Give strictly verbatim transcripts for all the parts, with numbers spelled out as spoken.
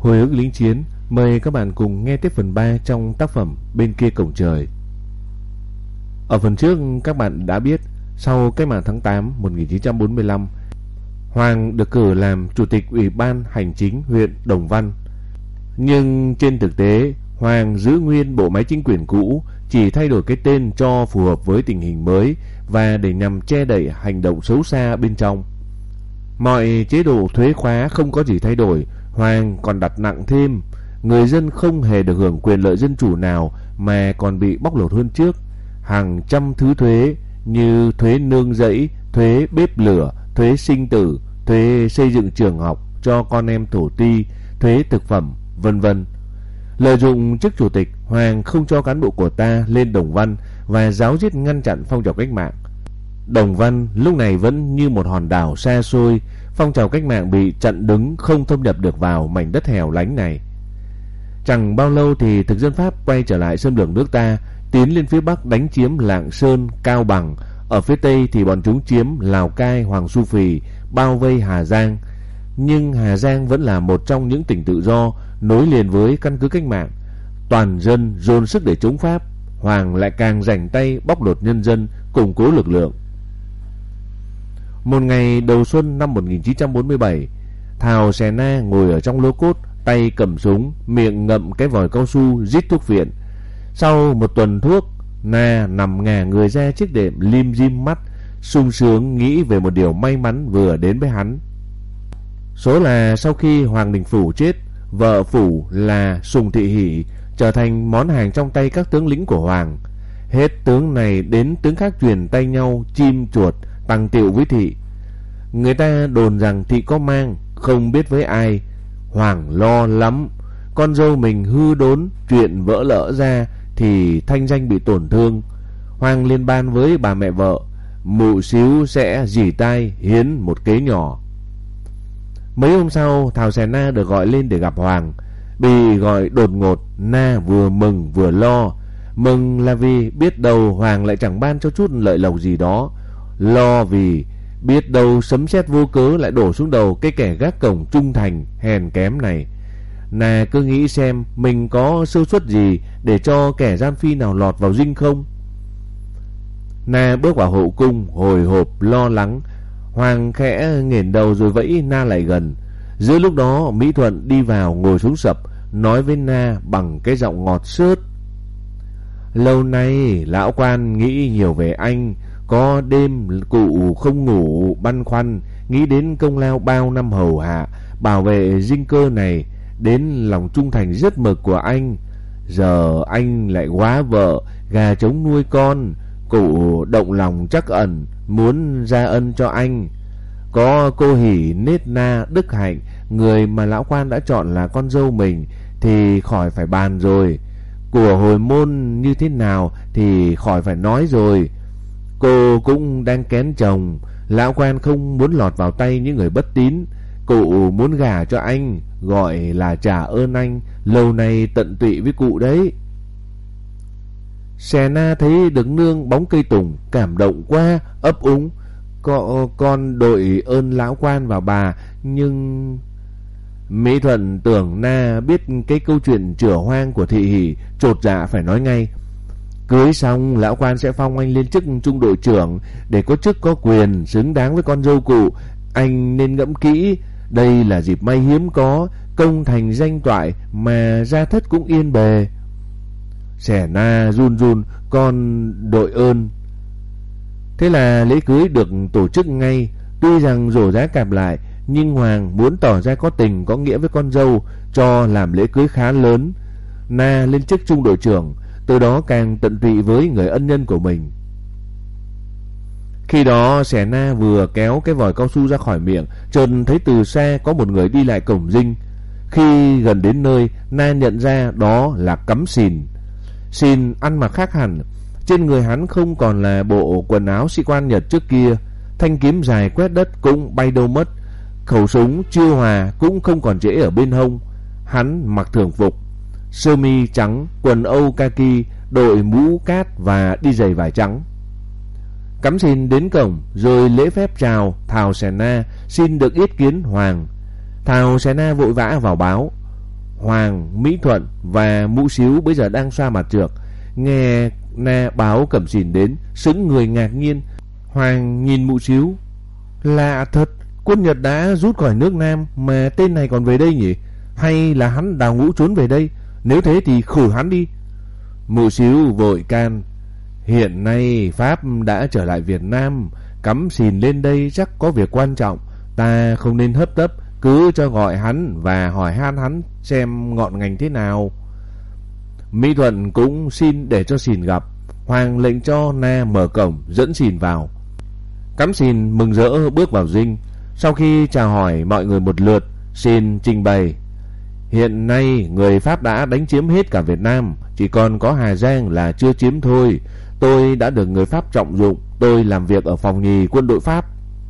Hồi ức lính chiến. Mời các bạn cùng nghe tiếp phần ba trong tác phẩm Bên kia cổng trời. Ở phần trước các bạn đã biết, sau cách mạng tháng tám một nghìn chín trăm bốn mươi lăm, Hoàng được cử làm chủ tịch Ủy ban Hành chính huyện Đồng Văn. Nhưng trên thực tế, Hoàng giữ nguyên bộ máy chính quyền cũ, chỉ thay đổi cái tên cho phù hợp với tình hình mới và để nhằm che đậy hành động xấu xa bên trong. Mọi chế độ thuế khóa không có gì thay đổi, Hoàng còn đặt nặng thêm, người dân không hề được hưởng quyền lợi dân chủ nào mà còn bị bóc lột hơn trước. Hàng trăm thứ thuế như thuế nương rẫy, thuế bếp lửa, thuế sinh tử, thuế xây dựng trường học cho con em thổ ti, thuế thực phẩm, vân vân. Lợi dụng chức chủ tịch, Hoàng không cho cán bộ của ta lên Đồng Văn và giáo diết ngăn chặn phong trào cách mạng. Đồng Văn lúc này vẫn như một hòn đảo xa xôi, phong trào cách mạng bị chặn đứng, không thâm nhập được vào mảnh đất hẻo lánh này. Chẳng bao lâu thì thực dân Pháp quay trở lại xâm lược nước ta, tiến lên phía Bắc đánh chiếm Lạng Sơn, Cao Bằng. Ở phía Tây thì bọn chúng chiếm Lào Cai, Hoàng Su Phì, bao vây Hà Giang. Nhưng Hà Giang vẫn là một trong những tỉnh tự do nối liền với căn cứ cách mạng. Toàn dân dồn sức để chống Pháp, Hoàng lại càng rảnh tay bóc lột nhân dân, củng cố lực lượng. Một ngày đầu xuân năm một nghìn chín trăm bốn mươi bảy, Thảo Xè Na ngồi ở trong lô cốt, tay cầm súng, miệng ngậm cái vòi cao su rít thuốc viện. Sau một tuần thuốc, Na nằm ngả người ra chiếc đệm, lim dim mắt, sung sướng nghĩ về một điều may mắn vừa đến với hắn. Số là sau khi Hoàng Đình Phủ chết, vợ Phủ là Sùng Thị Hỷ trở thành món hàng trong tay các tướng lĩnh của Hoàng. Hết tướng này đến tướng khác truyền tay nhau chim chuột tăng tiệu với Thị. Người ta đồn rằng Thị có mang, không biết với ai. Hoàng lo lắm, con dâu mình hư đốn, chuyện vỡ lỡ ra thì thanh danh bị tổn thương. Hoàng liên ban với bà mẹ vợ, mụ xíu sẽ dỉ tai hiến một kế nhỏ. Mấy hôm sau, Thảo Xè Na được gọi lên để gặp Hoàng. Bị gọi đột ngột, Na vừa mừng vừa lo. Mừng là vì biết đâu Hoàng lại chẳng ban cho chút lợi lộc gì đó. Lo vì biết đâu sấm sét vô cớ lại đổ xuống đầu cái kẻ gác cổng trung thành hèn kém này. Na cứ nghĩ xem mình có sơ suất gì để cho kẻ gian phi nào lọt vào dinh không. Na bước vào hậu cung hồi hộp lo lắng. Hoàng khẽ nghển đầu rồi vẫy Na lại gần. Giữa lúc đó Mỹ Thuận đi vào ngồi xuống sập, nói với Na bằng cái giọng ngọt xớt: "Lâu nay lão quan nghĩ nhiều về anh, có đêm cụ không ngủ băn khoăn, nghĩ đến công lao bao năm hầu hạ bảo vệ dinh cơ này, đến lòng trung thành rất mực của anh. Giờ anh lại quá vợ, gà trống nuôi con, cụ động lòng trắc ẩn, muốn ra ân cho anh. Có cô Hỷ nết na đức hạnh, người mà lão quan đã chọn là con dâu mình, thì khỏi phải bàn rồi. Của hồi môn như thế nào thì khỏi phải nói rồi. Cô cũng đang kén chồng, lão quan không muốn lọt vào tay những người bất tín. Cụ muốn gả cho anh, gọi là trả ơn anh lâu nay tận tụy với cụ đấy." Xè Na thấy được nương bóng cây tùng, cảm động quá, ấp úng: Có, con đội ơn lão quan vào bà, nhưng... Mỹ Thuận tưởng Na biết cái câu chuyện chửa hoang của Thị Hỷ, chột dạ phải nói ngay: "Cưới xong lão quan sẽ phong anh lên chức trung đội trưởng, để có chức có quyền xứng đáng với con dâu cụ. Anh nên ngẫm kỹ, đây là dịp may hiếm có, công thành danh toại mà gia thất cũng yên bề." Xẻ Na run run: "Con đội ơn." Thế là lễ cưới được tổ chức ngay. Tuy rằng rổ giá cạp lại, nhưng Hoàng muốn tỏ ra có tình có nghĩa với con dâu, cho làm lễ cưới khá lớn. Na lên chức trung đội trưởng, từ đó càng tận tụy với người ân nhân của mình. Khi đó Xẻ Na vừa kéo cái vòi cao su ra khỏi miệng, chợt thấy từ xa có một người đi lại cổng dinh. Khi gần đến nơi, Na nhận ra đó là Cắm Sìn. Sìn ăn mặc khác hẳn. Trên người hắn không còn là bộ quần áo sĩ quan Nhật trước kia, thanh kiếm dài quét đất cũng bay đâu mất, khẩu súng chiêu hòa cũng không còn trễ ở bên hông. Hắn mặc thường phục, sơ mi trắng, quần âu kaki, đội mũ cát và đi giày vải trắng. Cắm Sìn đến cổng rồi lễ phép chào Thảo Xè Na, xin được yết kiến Hoàng. Thảo Xè Na vội vã vào báo: Hoàng, Mỹ Thuận và Mũ Xíu bây giờ đang xoa mặt trược, nghe Na báo Cẩm Xìn đến, sững người ngạc nhiên. Hoàng nhìn Mũ Xíu: lạ thật, quân Nhật đã rút khỏi nước Nam mà tên này còn về đây nhỉ? Hay là hắn đào ngũ trốn về đây? Nếu thế thì khử hắn đi. Mũ Xíu vội can: hiện nay Pháp đã trở lại Việt Nam, Cẩm Xìn lên đây chắc có việc quan trọng, ta không nên hấp tấp, cứ cho gọi hắn và hỏi han hắn xem ngọn ngành thế nào. Mỹ Thuận cũng xin để cho Xìn gặp. Hoàng lệnh cho Na mở cổng dẫn Xìn vào. Cẩm Xìn mừng rỡ bước vào dinh. Sau khi chào hỏi mọi người một lượt, Xìn trình bày: hiện nay người Pháp đã đánh chiếm hết cả Việt Nam, chỉ còn có Hà Giang là chưa chiếm thôi. Tôi đã được người Pháp trọng dụng, tôi làm việc ở phòng nhì quân đội Pháp.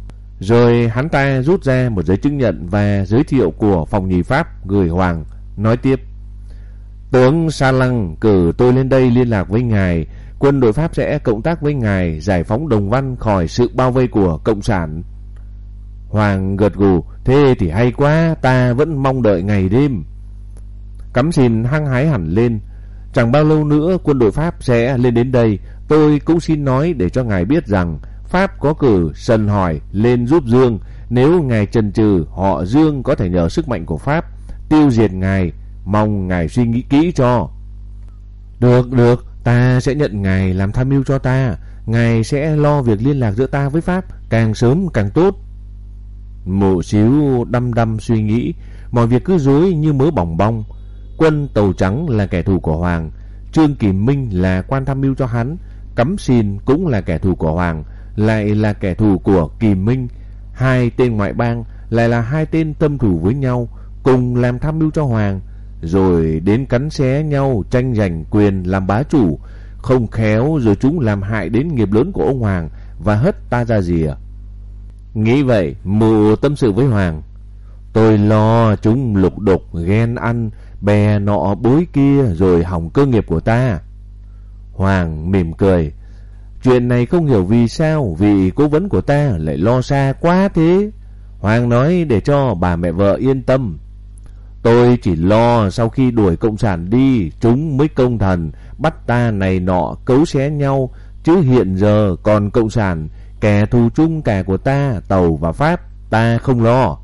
Rồi hắn ta rút ra một giấy chứng nhận và giới thiệu của phòng nhì Pháp gửi Hoàng, nói tiếp: tướng Sa Lăng cử tôi lên đây liên lạc với ngài, quân đội Pháp sẽ cộng tác với ngài giải phóng Đồng Văn khỏi sự bao vây của cộng sản. Hoàng gật gù: thế thì hay quá, ta vẫn mong đợi ngày đêm. Cẩm Xìn hăng hái hẳn lên: chẳng bao lâu nữa quân đội Pháp sẽ lên đến đây. Tôi cũng xin nói để cho ngài biết rằng Pháp có cử Sần Hỏi lên giúp Dương. Nếu ngài chần chừ, họ Dương có thể nhờ sức mạnh của Pháp tiêu diệt ngài. Mong ngài suy nghĩ kỹ cho. Được, được, ta sẽ nhận ngài làm tham mưu cho ta. Ngài sẽ lo việc liên lạc giữa ta với Pháp, càng sớm càng tốt. Mụ Xíu đăm đăm suy nghĩ, mọi việc cứ rối như mớ bòng bong. Quân Tàu Trắng là kẻ thù của Hoàng, Trương Kỳ Minh là quan tham mưu cho hắn, Cẩm Xìn cũng là kẻ thù của Hoàng, lại là kẻ thù của Kỳ Minh. Hai tên ngoại bang lại là hai tên tâm thù với nhau, cùng làm tham mưu cho Hoàng, rồi đến cắn xé nhau tranh giành quyền làm bá chủ. Không khéo rồi chúng làm hại đến nghiệp lớn của ông Hoàng và hất ta ra rìa. Nghĩ vậy, mụ tâm sự với Hoàng: tôi lo chúng lục đục ghen ăn, bè nọ bối kia rồi hỏng cơ nghiệp của ta. Hoàng mỉm cười: chuyện này không hiểu vì sao vị cố vấn của ta lại lo xa quá thế. Hoàng nói để cho bà mẹ vợ yên tâm. Tôi chỉ lo sau khi đuổi cộng sản đi, chúng mới công thần bắt ta này nọ cấu xé nhau, chứ hiện giờ còn cộng sản, kẻ thù chung cả của ta, Tàu và Pháp, ta không lo.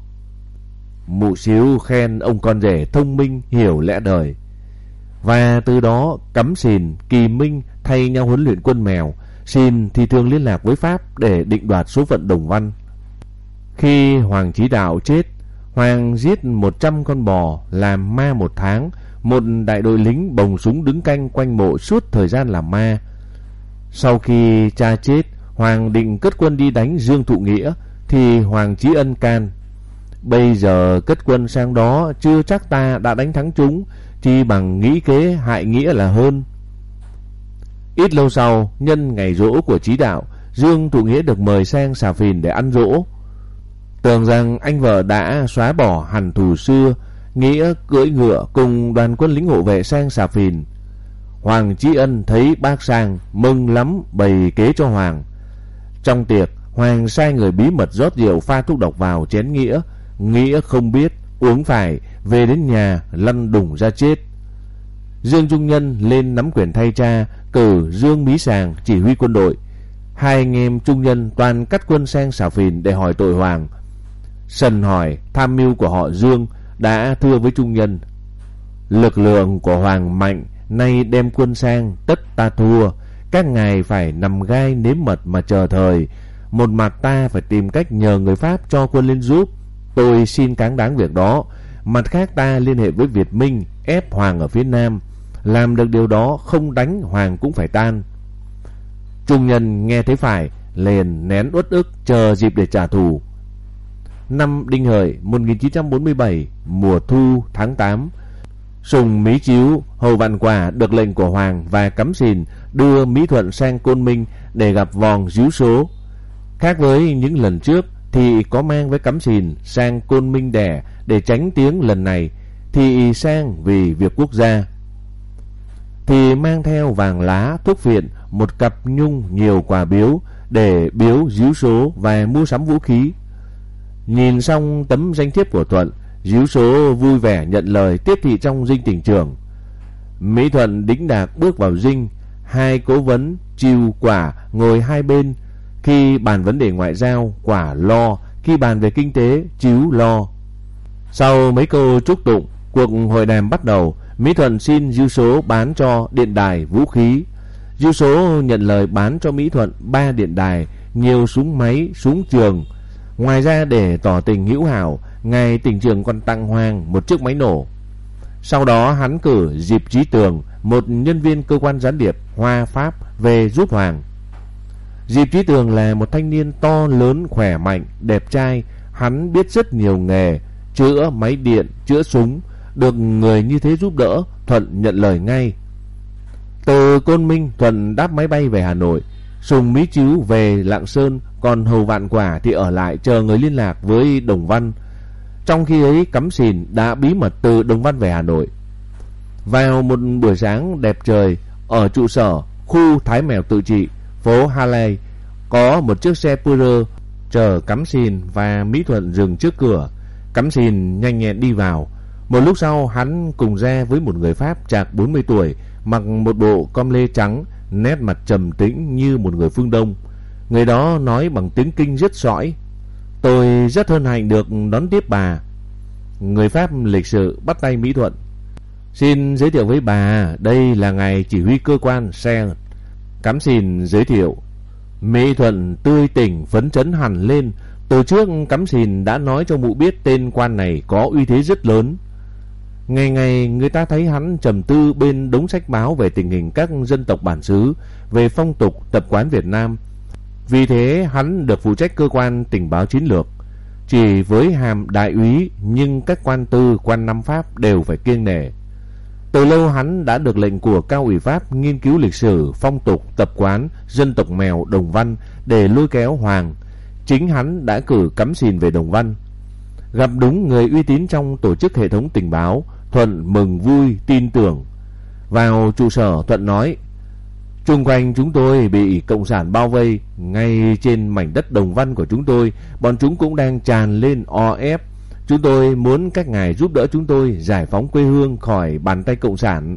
Mụ Xíu khen ông con rể thông minh, hiểu lẽ đời. Và từ đó Cẩm Xìn, Kỳ Minh thay nhau huấn luyện quân mèo. Xìn thì thường liên lạc với Pháp để định đoạt số phận Đồng Văn. Khi Hoàng Chí Đạo chết, Hoàng giết một trăm con bò làm ma một tháng. Một đại đội lính bồng súng đứng canh quanh mộ suốt thời gian làm ma. Sau khi cha chết, Hoàng định cất quân đi đánh Dương Thụ Nghĩa, thì Hoàng Chí Ân can: bây giờ cất quân sang đó chưa chắc ta đã đánh thắng chúng, chi bằng nghĩ kế hại Nghĩa là hơn. Ít lâu sau, nhân ngày giỗ của Chí Đạo, Dương Thụ Nghĩa được mời sang Xà Phìn để ăn giỗ. Tưởng rằng anh vợ đã xóa bỏ hằn thù xưa, Nghĩa cưỡi ngựa cùng đoàn quân lính hộ vệ sang Xà Phìn. Hoàng Chí Ân thấy bác sang, mừng lắm, bày kế cho Hoàng. Trong tiệc, Hoàng sai người bí mật rót rượu pha thuốc độc vào chén Nghĩa. Nghĩa không biết, uống phải, về đến nhà lăn đùng ra chết. Dương Trung Nhân lên nắm quyền thay cha, cử Dương Mí Sàng chỉ huy quân đội. Hai anh em Trung Nhân toàn cắt quân sang Xà Phìn để hỏi tội Hoàng. Sần Hỏi, tham mưu của họ Dương, đã thưa với Trung Nhân: lực lượng của Hoàng mạnh, nay đem quân sang tất ta thua. Các ngài phải nằm gai nếm mật mà chờ thời. Một mặt ta phải tìm cách nhờ người Pháp cho quân lên giúp, tôi xin cáng đáng việc đó. Mặt khác ta liên hệ với Việt Minh, ép Hoàng ở phía Nam. Làm được điều đó, không đánh Hoàng cũng phải tan. Trung Nhân nghe thấy phải, liền nén uất ức chờ dịp để trả thù. Năm Đinh Hợi một nghìn chín trăm bốn mươi bảy, mùa thu tháng tám, Sùng Mí Chiếu, Hầu Vạn Quả được lệnh của Hoàng và Cẩm Xìn đưa Mỹ Thuận sang Côn Minh để gặp Vòng Díu Số. Khác với những lần trước thì có mang với Cẩm Xìn sang Côn Minh đẻ, để tránh tiếng lần này thì sang vì việc quốc gia. Thì mang theo vàng lá, thuốc phiện, một cặp nhung, nhiều quà biếu để biếu Díu Số và mua sắm vũ khí. Nhìn xong tấm danh thiếp của Thuận, Díu Số vui vẻ nhận lời tiếp thị trong dinh tỉnh trưởng. Mỹ Thuận đĩnh đạc bước vào dinh. Hai cố vấn Chiêu, Quả ngồi hai bên. Khi bàn vấn đề ngoại giao, Quả lo. Khi bàn về kinh tế, Chiếu lo. Sau mấy câu chúc tụng, cuộc hội đàm bắt đầu. Mỹ Thuận xin Díu Số bán cho điện đài vũ khí. Díu Số nhận lời bán cho Mỹ Thuận ba điện đài, nhiều súng máy, súng trường. Ngoài ra, để tỏ tình hữu hảo, ngài tỉnh trưởng còn tặng Hoàng một chiếc máy nổ. Sau đó hắn cử Diệp Chí Tường, một nhân viên cơ quan gián điệp Hoa Pháp, về giúp Hoàng. Diệp Chí Tường là một thanh niên to lớn, khỏe mạnh, đẹp trai. Hắn biết rất nhiều nghề, chữa máy điện, chữa súng. Được người như thế giúp đỡ, Thuận nhận lời ngay. Từ Côn Minh, Thuận đáp máy bay về Hà Nội. Sùng Mí Chiếu về Lạng Sơn, còn Hầu Vạn Quả thì ở lại chờ người liên lạc với Đồng Văn. Trong khi ấy, Cắm Sìn đã bí mật từ Đồng Văn về Hà Nội. Vào một buổi sáng đẹp trời, ở trụ sở khu Thái Mèo Tự Trị, phố Harley, có một chiếc xe Peugeot chờ Cắm Sìn và Mỹ Thuận dừng trước cửa. Cắm Sìn nhanh nhẹn đi vào. Một lúc sau, hắn cùng ra với một người Pháp chạc bốn mươi tuổi, mặc một bộ com lê trắng, nét mặt trầm tĩnh như một người phương Đông. Người đó nói bằng tiếng Kinh rất sõi. Tôi rất hân hạnh được đón tiếp bà. Người Pháp lịch sự bắt tay Mỹ Thuận. Xin giới thiệu với bà, đây là ngài chỉ huy cơ quan xe. Cắm Sìn giới thiệu. Mỹ Thuận tươi tỉnh phấn chấn hẳn lên. Từ trước Cắm Sìn đã nói cho mụ biết tên quan này có uy thế rất lớn. Ngày ngày người ta thấy hắn trầm tư bên đống sách báo về tình hình các dân tộc bản xứ, về phong tục tập quán Việt Nam. Vì thế hắn được phụ trách cơ quan tình báo chiến lược. Chỉ với hàm đại úy, nhưng các quan tư, quan năm Pháp đều phải kiêng nể. Từ lâu hắn đã được lệnh của cao ủy Pháp nghiên cứu lịch sử, phong tục, tập quán dân tộc Mèo Đồng Văn để lôi kéo Hoàng. Chính hắn đã cử Cắm Sìn về Đồng Văn. Gặp đúng người uy tín trong tổ chức hệ thống tình báo, Thuận mừng vui, tin tưởng. Vào trụ sở, Thuận nói: chung quanh chúng tôi bị cộng sản bao vây. Ngay trên mảnh đất Đồng Văn của chúng tôi, bọn chúng cũng đang tràn lên o ép. Chúng tôi muốn các ngài giúp đỡ chúng tôi giải phóng quê hương khỏi bàn tay cộng sản.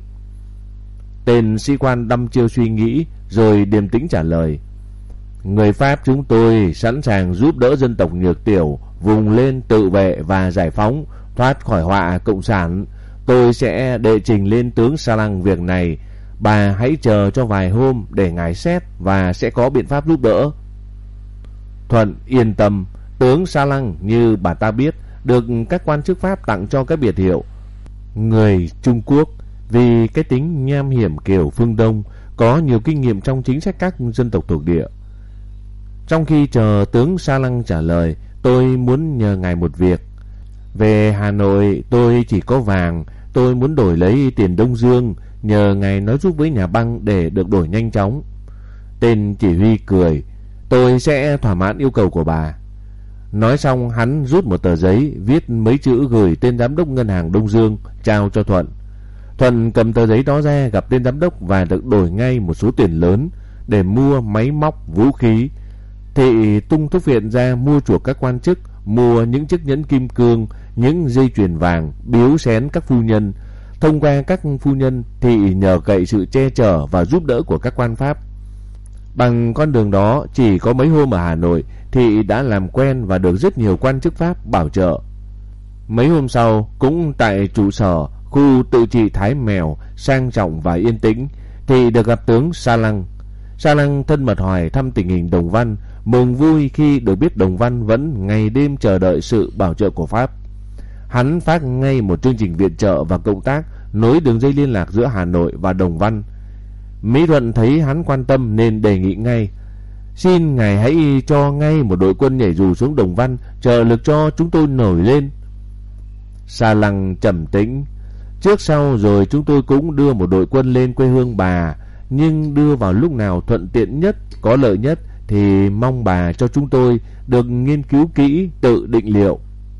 Tên sĩ quan đăm chiêu suy nghĩ, rồi điềm tĩnh trả lời: người Pháp chúng tôi sẵn sàng giúp đỡ dân tộc Nhược Tiểu vùng lên tự vệ và giải phóng, thoát khỏi họa cộng sản. Tôi sẽ đệ trình lên tướng Sa Lăng việc này. Bà hãy chờ cho vài hôm để ngài xét và sẽ có biện pháp giúp đỡ. Thuận yên tâm. Tướng Sa Lăng, như bà ta biết, được các quan chức Pháp tặng cho cái biệt hiệu người Trung Quốc, vì cái tính nham hiểm kiểu phương Đông, có nhiều kinh nghiệm trong chính sách các dân tộc thuộc địa. Trong khi chờ tướng Sa Lăng trả lời, tôi muốn nhờ ngài một việc. Về Hà Nội tôi chỉ có vàng, tôi muốn đổi lấy tiền Đông Dương, nhờ ngài nói giúp với nhà băng để được đổi nhanh chóng. Tên chỉ huy cười: tôi sẽ thỏa mãn yêu cầu của bà. Nói xong, hắn rút một tờ giấy, viết mấy chữ gửi tên giám đốc ngân hàng Đông Dương, trao cho Thuận. Thuận cầm tờ giấy đó ra gặp tên giám đốc và được đổi ngay một số tiền lớn để mua máy móc, vũ khí. Thị tung thuốc viện ra mua chuộc các quan chức, mua những chiếc nhẫn kim cương, những dây chuyền vàng, biếu xén các phu nhân. Thông qua các phu nhân, Thị nhờ cậy sự che chở và giúp đỡ của các quan Pháp. Bằng con đường đó, chỉ có mấy hôm ở Hà Nội, Thị đã làm quen và được rất nhiều quan chức Pháp bảo trợ. Mấy hôm sau, cũng tại trụ sở khu tự trị Thái Mèo sang trọng và yên tĩnh, Thị được gặp tướng Sa Lăng. Sa Lăng thân mật hỏi thăm tình hình Đồng Văn, mừng vui khi được biết Đồng Văn vẫn ngày đêm chờ đợi sự bảo trợ của Pháp. Hắn phát ngay một chương trình viện trợ và cộng tác, nối đường dây liên lạc giữa Hà Nội và Đồng Văn. Mỹ Thuận thấy hắn quan tâm nên đề nghị ngay: xin ngài hãy cho ngay một đội quân nhảy dù xuống Đồng Văn, trợ lực cho chúng tôi nổi lên. Sa Lăng trầm tĩnh: trước sau rồi chúng tôi cũng đưa một đội quân lên quê hương bà, nhưng đưa vào lúc nào thuận tiện nhất, có lợi nhất thì mong bà cho chúng tôi được nghiên cứu kỹ, tự định liệu.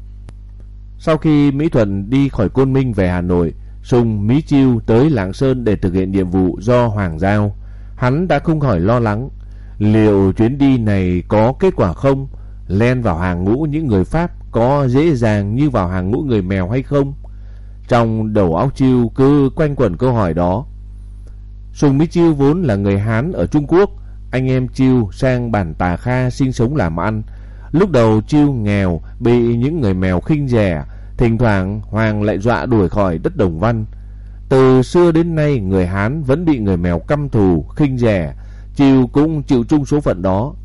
Sau khi Mỹ Thuận đi khỏi Côn Minh về Hà Nội, Sùng Mí Chiêu tới Lạng Sơn để thực hiện nhiệm vụ do Hoàng giao. Hắn đã không khỏi lo lắng, liệu chuyến đi này có kết quả không? Len vào hàng ngũ những người Pháp có dễ dàng như vào hàng ngũ người mèo hay không? Trong đầu óc Chiêu cứ quanh quẩn câu hỏi đó. Sùng Mỹ Chiêu vốn là người Hán ở Trung Quốc, anh em Chiêu sang bản Tà Kha sinh sống làm ăn. Lúc đầu Chiêu nghèo, bị những người mèo khinh rẻ, thỉnh thoảng Hoàng lại dọa đuổi khỏi đất Đồng Văn. Từ xưa đến nay người Hán vẫn bị người mèo căm thù, khinh rẻ, Chiêu cũng chịu chung số phận đó.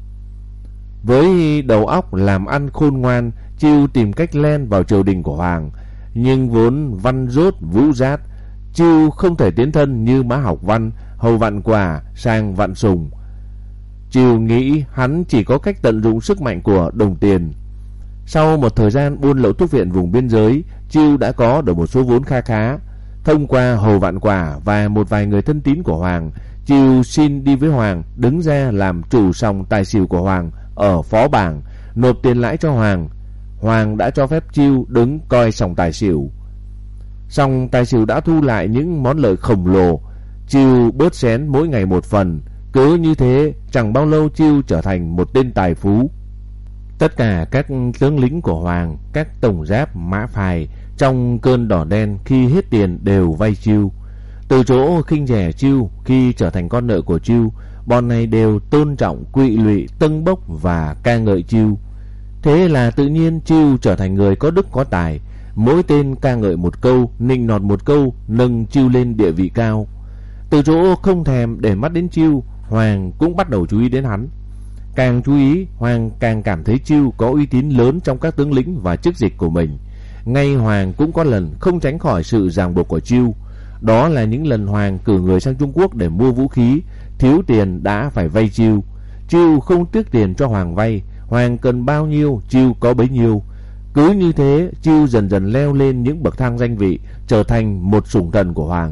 Với đầu óc làm ăn khôn ngoan, Chiêu tìm cách len vào triều đình của Hoàng, nhưng vốn văn dốt vũ dát, Chiêu không thể tiến thân như Mã Học Văn, Hầu Vạn Quả sang Vạn Sùng. Chiêu nghĩ hắn chỉ có cách tận dụng sức mạnh của đồng tiền. Sau một thời gian buôn lậu thuốc viện vùng biên giới, Chiêu đã có được một số vốn kha khá. Thông qua Hầu Vạn Quả và một vài người thân tín của Hoàng, Chiêu xin đi với Hoàng đứng ra làm chủ sòng tài xỉu của Hoàng ở Phó Bảng, nộp tiền lãi cho Hoàng. Hoàng đã cho phép Chiêu đứng coi sòng tài xỉu. Sòng tài xỉu đã thu lại những món lợi khổng lồ. Chiêu bớt xén mỗi ngày một phần. Cứ như thế, chẳng bao lâu Chiêu trở thành một tên tài phú. Tất cả các tướng lính của Hoàng, các tổng giáp mã phài trong cơn đỏ đen khi hết tiền đều vay Chiêu. Từ chỗ khinh rẻ Chiêu khi trở thành con nợ của Chiêu, bọn này đều tôn trọng, quỵ lụy, tâng bốc và ca ngợi Chiêu. Thế là tự nhiên Chiêu trở thành người có đức có tài. Mỗi tên ca ngợi một câu, nịnh nọt một câu, nâng Chiêu lên địa vị cao. Từ chỗ không thèm để mắt đến Chiêu, Hoàng cũng bắt đầu chú ý đến hắn. Càng chú ý, Hoàng càng cảm thấy Chiêu có uy tín lớn trong các tướng lĩnh và chức dịch của mình. Ngay Hoàng cũng có lần không tránh khỏi sự ràng buộc của Chiêu. Đó là những lần Hoàng cử người sang Trung Quốc để mua vũ khí, thiếu tiền đã phải vay Chiêu. Chiêu không tiếc tiền cho Hoàng vay, Hoàng cần bao nhiêu Chiêu có bấy nhiêu. Cứ như thế, Chiêu dần dần leo lên những bậc thang danh vị, trở thành một sủng thần của Hoàng.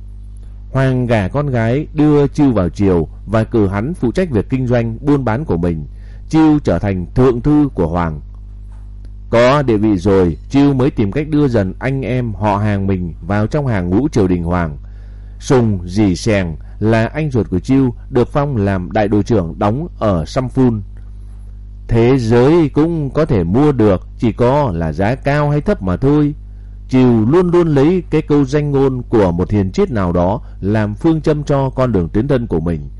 Hoàng gả con gái đưa Chiêu vào triều và cử hắn phụ trách việc kinh doanh buôn bán của mình. Chiêu trở thành thượng thư của Hoàng. Có địa vị rồi, Chiêu mới tìm cách đưa dần anh em họ hàng mình vào trong hàng ngũ triều đình Hoàng. Sùng Dì Sèng là anh ruột của Chiêu, được phong làm đại đội trưởng đóng ở Săm Phun. Thế giới cũng có thể mua được, chỉ có là giá cao hay thấp mà thôi. Chiêu luôn luôn lấy cái câu danh ngôn của một hiền triết nào đó làm phương châm cho con đường tiến thân của mình.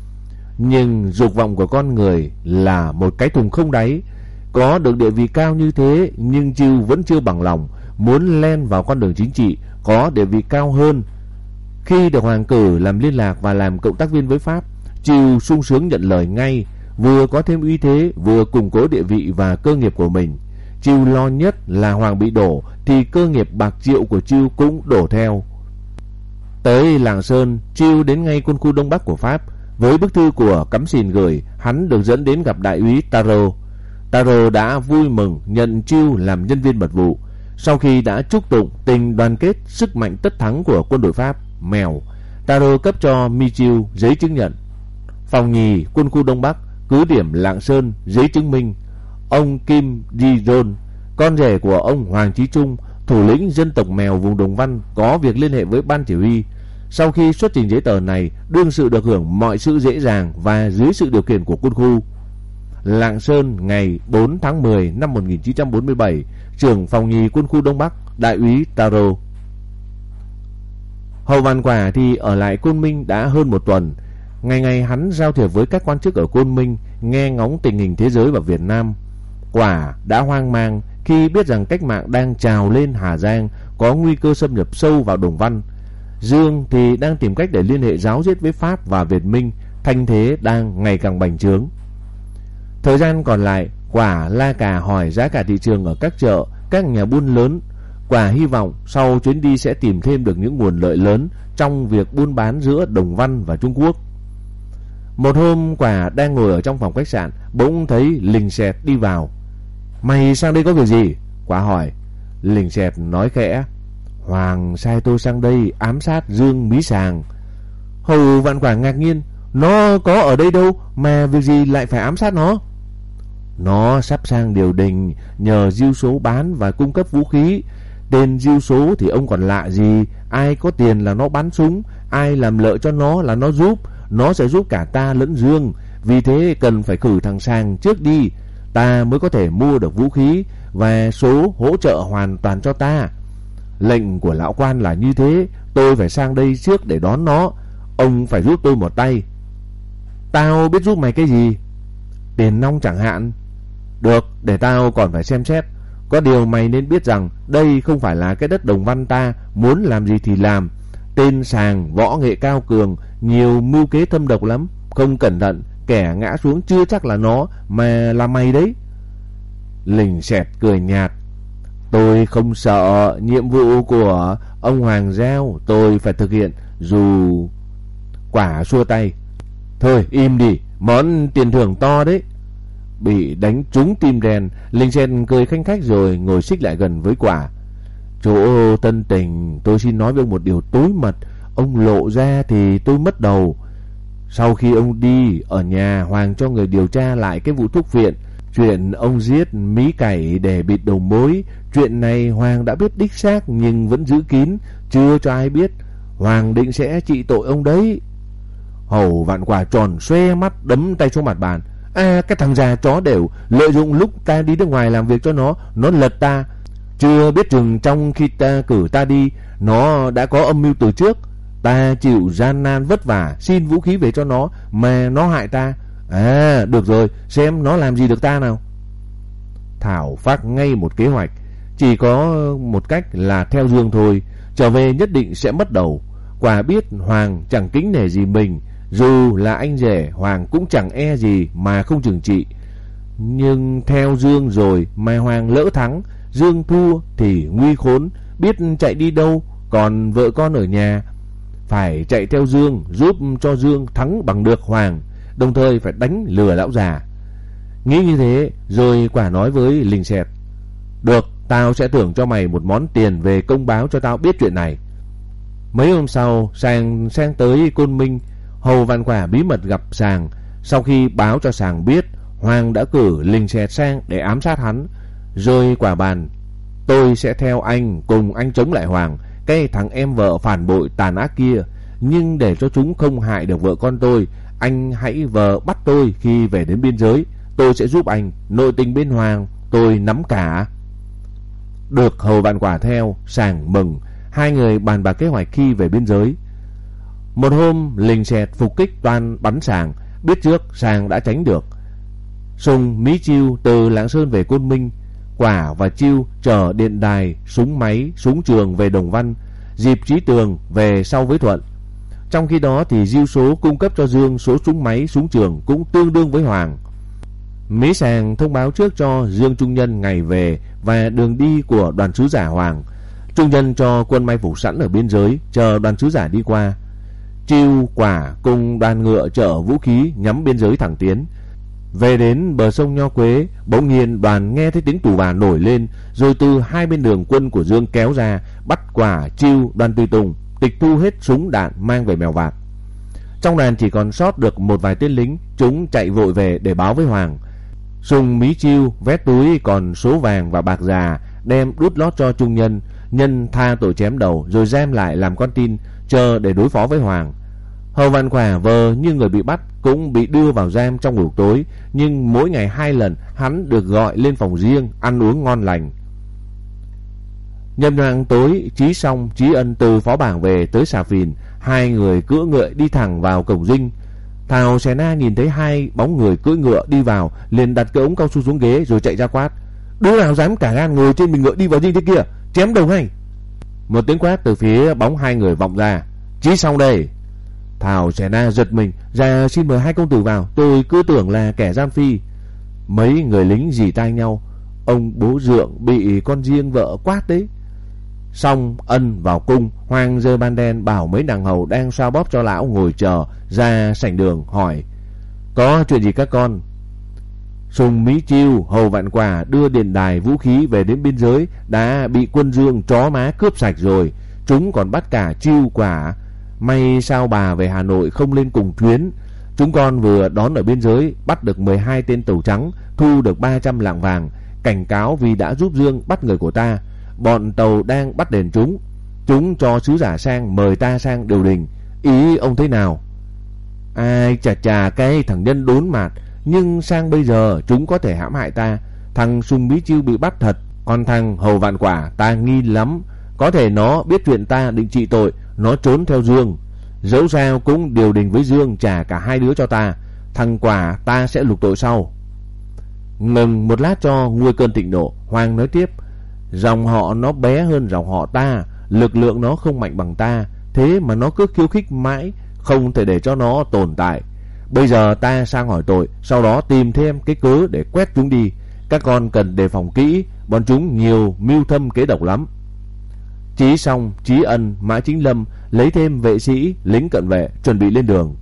Nhưng dục vọng của con người là một cái thùng không đáy. Có được địa vị cao như thế, nhưng Chiêu vẫn chưa bằng lòng, muốn len vào con đường chính trị, có địa vị cao hơn. Khi được Hoàng cử làm liên lạc và làm cộng tác viên với Pháp, Chiêu sung sướng nhận lời ngay, vừa có thêm uy thế, vừa củng cố địa vị và cơ nghiệp của mình. Chiêu lo nhất là Hoàng bị đổ thì cơ nghiệp bạc triệu của Chiêu cũng đổ theo. Tới Lạng Sơn, Chiêu đến ngay quân khu Đông Bắc của Pháp. Với bức thư của Cắm Sìn gửi, hắn được dẫn đến gặp đại úy Tarot. Tarot đã vui mừng nhận Chiêu làm nhân viên mật vụ. Sau khi đã chúc tụng tình đoàn kết, sức mạnh tất thắng của quân đội Pháp mèo, Tarot cấp cho Mi Chiêu giấy chứng nhận. Phòng nhì quân khu Đông Bắc, cứ điểm Lạng Sơn, giấy chứng minh. Ông Kim Di Dôn, con rể của ông Hoàng Chí Trung, thủ lĩnh dân tộc mèo vùng Đồng Văn, có việc liên hệ với ban chỉ huy. Sau khi xuất trình giấy tờ này, đương sự được hưởng mọi sự dễ dàng và dưới sự điều khiển của quân khu. Lạng Sơn, ngày bốn tháng mười năm một nghìn chín trăm bốn mươi bảy, trưởng phòng nhì quân khu Đông Bắc, đại úy Tarot. Hầu Vạn Quả thì ở lại Côn Minh đã hơn một tuần. Ngày ngày hắn giao thiệp với các quan chức ở Côn Minh, nghe ngóng tình hình thế giới và Việt Nam. Quả đã hoang mang khi biết rằng cách mạng đang trào lên Hà Giang, có nguy cơ xâm nhập sâu vào Đồng Văn. Dương thì đang tìm cách để liên hệ ráo riết với Pháp và Việt Minh, thanh thế đang ngày càng bành trướng. Thời gian còn lại, Quả la cà hỏi giá cả thị trường ở các chợ, các nhà buôn lớn. Quả hy vọng sau chuyến đi sẽ tìm thêm được những nguồn lợi lớn trong việc buôn bán giữa Đồng Văn và Trung Quốc. Một hôm, Quả đang ngồi ở trong phòng khách sạn, bỗng thấy Lình Sẹt đi vào. Mày sang đây có việc gì? Quả hỏi. Lình Sẹt nói khẽ. Hoàng sai tôi sang đây ám sát Dương Mí Sàng. Hầu Vạn Quả ngạc nhiên. Nó có ở đây đâu mà việc gì lại phải ám sát nó? Nó sắp sang Điều Đình nhờ Diêu Số bán và cung cấp vũ khí. Tên Diêu Số thì ông còn lạ gì. Ai có tiền là nó bán súng, ai làm lợi cho nó là nó giúp. Nó sẽ giúp cả ta lẫn Dương. Vì thế cần phải khử thằng Sàng trước đi, ta mới có thể mua được vũ khí. và số hỗ trợ hoàn toàn cho ta. Lệnh của lão quan là như thế, tôi phải sang đây trước để đón nó. Ông phải giúp tôi một tay. Tao biết giúp mày cái gì? Tiền nong chẳng hạn. Được, để tao còn phải xem xét. Có điều mày nên biết rằng đây không phải là cái đất Đồng Văn ta, muốn làm gì thì làm. Tên Sàng võ nghệ cao cường, nhiều mưu kế thâm độc lắm. Không cẩn thận, kẻ ngã xuống chưa chắc là nó, mà là mày đấy. Lình Sẹt cười nhạt. Tôi không sợ, nhiệm vụ của ông Hoàng giao tôi phải thực hiện, dù... Quả xua tay. Thôi im đi, món tiền thưởng to đấy. Bị đánh trúng tim đen, Linh Sen cười khanh khách rồi ngồi xích lại gần với Quả. Chỗ Tân Tình, tôi xin nói với ông một điều tối mật. Ông lộ ra thì tôi mất đầu. Sau khi ông đi, ở nhà Hoàng cho người điều tra lại cái vụ thuốc viện. Chuyện ông giết Mí Cày để bịt đầu mối, chuyện này Hoàng đã biết đích xác nhưng vẫn giữ kín, chưa cho ai biết. Hoàng định sẽ trị tội ông đấy. Hầu Vạn Quả tròn xoe mắt, đấm tay xuống mặt bàn. À, cái thằng già chó đều, lợi dụng lúc ta đi nước ngoài làm việc cho nó, nó lật ta. Chưa biết chừng trong khi ta cử ta đi, nó đã có âm mưu từ trước. Ta chịu gian nan vất vả xin vũ khí về cho nó, mà nó hại ta. À, được rồi, xem nó làm gì được ta nào. Thảo phát ngay một kế hoạch. Chỉ có một cách là theo Dương thôi, trở về nhất định sẽ mất đầu. Quả biết Hoàng chẳng kính nể gì mình, dù là anh rể Hoàng cũng chẳng e gì mà không trừng trị. Nhưng theo Dương rồi mà Hoàng lỡ thắng, Dương thua thì nguy khốn, biết chạy đi đâu, còn vợ con ở nhà. Phải chạy theo Dương, giúp cho Dương thắng bằng được Hoàng, đồng thời phải đánh lừa lão già. Nghĩ như thế rồi Quả nói với Linh Sẹt. Được, tao sẽ thưởng cho mày một món tiền về công báo cho tao biết chuyện này. Mấy hôm sau, Sàng sang tới Côn Minh. Hầu Vạn Quả bí mật gặp Sàng. Sau khi báo cho Sàng biết Hoàng đã cử Linh Sẹt sang để ám sát hắn, rồi Quả bàn: tôi sẽ theo anh, cùng anh chống lại Hoàng, cái thằng em vợ phản bội tàn ác kia. Nhưng để cho chúng không hại được vợ con tôi, anh hãy vờ bắt tôi khi về đến biên giới. Tôi sẽ giúp anh, nội tình bên Hoàng tôi nắm cả. Được Hầu Vạn Quả theo, Sàng mừng. Hai người bàn bạc kế hoạch khi về biên giới. Một hôm, Linh Sẹt phục kích toàn bắn Sàng, biết trước Sàng đã tránh được. Sùng Mí Chiêu từ Lạng Sơn về Côn Minh. Quả và Chiêu chở điện đài, súng máy, súng trường về Đồng Văn. Dịp Trí Tường về sau với Thuận. Trong khi đó thì diêu số cung cấp cho Dương số súng máy, súng trường cũng tương đương với Hoàng. Mí Sàng thông báo trước cho Dương Trung Nhân ngày về và đường đi của đoàn sứ giả Hoàng. Trung Nhân cho quân mai phục sẵn ở biên giới, chờ đoàn sứ giả đi qua. Chiêu, Quả cùng đoàn ngựa chở vũ khí nhắm biên giới thẳng tiến. Về đến bờ sông Nho Quế, bỗng nhiên đoàn nghe thấy tiếng tù bà nổi lên, rồi từ hai bên đường quân của Dương kéo ra, bắt Quả, Chiêu, đoàn tùy tùng, tịch thu hết súng đạn mang về Mèo Vạc. Trong đoàn chỉ còn sót được một vài tên lính, chúng chạy vội về để báo với Hoàng. Sùng Mí Chiêu vét túi còn số vàng và bạc già, đem đút lót cho Trung Nhân. Nhân tha tội chém đầu rồi giam lại làm con tin, chờ để đối phó với Hoàng. Hầu Vạn Quả vờ như người bị bắt, cũng bị đưa vào giam trong ngục tối, nhưng mỗi ngày hai lần hắn được gọi lên phòng riêng ăn uống ngon lành. Nhâm nhoạng tối, Chí Song, Chí Ân từ Phó Bảng về tới Xà Phìn, hai người cưỡi ngựa đi thẳng vào cổng dinh. Thảo Xè Na nhìn thấy hai bóng người cưỡi ngựa đi vào, liền đặt cái ống cao su xuống ghế rồi chạy ra quát: đứa nào dám cả gan ngồi trên mình ngựa đi vào dinh thế kia, chém đầu ngay. Một tiếng quát từ phía bóng hai người vọng ra: Chí Song đây. Thảo Xè Na giật mình: ra xin mời hai công tử vào, tôi cứ tưởng là kẻ giam phi. Mấy người lính rì tai nhau: ông bố Dượng bị con riêng vợ quát đấy. Xong Ân vào cung, Hoàng giơ ban đen bảo mấy nàng hầu đang xoa bóp cho lão ngồi chờ ra sảnh đường, hỏi: có chuyện gì các con? Sùng Mí Chiêu, Hầu Vạn Quả đưa điện đài vũ khí về đến biên giới đã bị quân Dương chó má cướp sạch rồi. Chúng còn bắt cả Chiêu, Quả. May sao bà về Hà Nội không lên cùng chuyến. Chúng con vừa đón ở biên giới, bắt được mười hai tên tàu trắng, thu được ba trăm lạng vàng, cảnh cáo vì đã giúp Dương bắt người của ta. Bọn tàu đang bắt đền chúng. Chúng cho sứ giả sang mời ta sang điều đình. Ý ông thế nào? Ai chà chà, cái thằng Nhân đốn mạt. Nhưng sang bây giờ chúng có thể hãm hại ta. Thằng Sùng Mí Chiêu bị bắt thật, Con thằng Hầu Vạn Quả ta nghi lắm. Có thể nó biết chuyện ta định trị tội, nó trốn theo Dương. Dẫu sao cũng điều đình với Dương trả cả hai đứa cho ta. Thằng Quả ta sẽ lục tội sau. Ngừng một lát cho nguôi cơn thịnh nộ, Hoàng nói tiếp. Dòng họ nó bé hơn dòng họ ta, lực lượng nó không mạnh bằng ta, thế mà nó cứ khiêu khích mãi, không thể để cho nó tồn tại. Bây giờ ta sang hỏi tội, sau đó tìm thêm cái cớ để quét chúng đi. Các con cần đề phòng kỹ, bọn chúng nhiều mưu thâm kế độc lắm. Chí Song, Chí Ân, Mã Chính Lâm lấy thêm vệ sĩ, lính cận vệ chuẩn bị lên đường.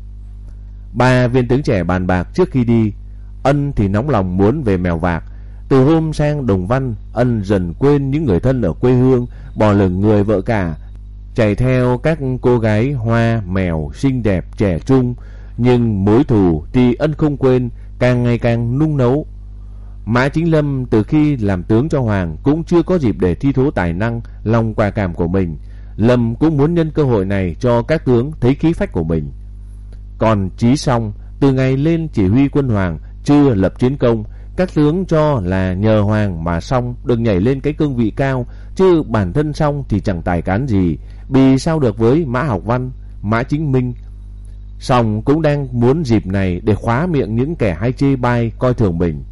Ba viên tướng trẻ bàn bạc trước khi đi. Ân thì nóng lòng muốn về Mèo Vạc. Từ hôm sang Đồng Văn, Ân dần quên những người thân ở quê hương, bỏ lửng người vợ cả, chạy theo các cô gái hoa mèo xinh đẹp trẻ trung. Nhưng mối thù thì Ân không quên, càng ngày càng nung nấu. Mã Chính Lâm từ khi làm tướng cho Hoàng cũng chưa có dịp để thi thố tài năng, lòng quả cảm của mình. Lâm cũng muốn nhân cơ hội này cho các tướng thấy khí phách của mình. Còn Chí Song từ ngày lên chỉ huy quân Hoàng chưa lập chiến công, các tướng cho là nhờ Hoàng mà Song được nhảy lên cái cương vị cao, chứ bản thân Song thì chẳng tài cán gì, bị sao được với Mã Học Văn, Mã Chính Minh. Song cũng đang muốn dịp này để khóa miệng những kẻ hay chê bai coi thường mình.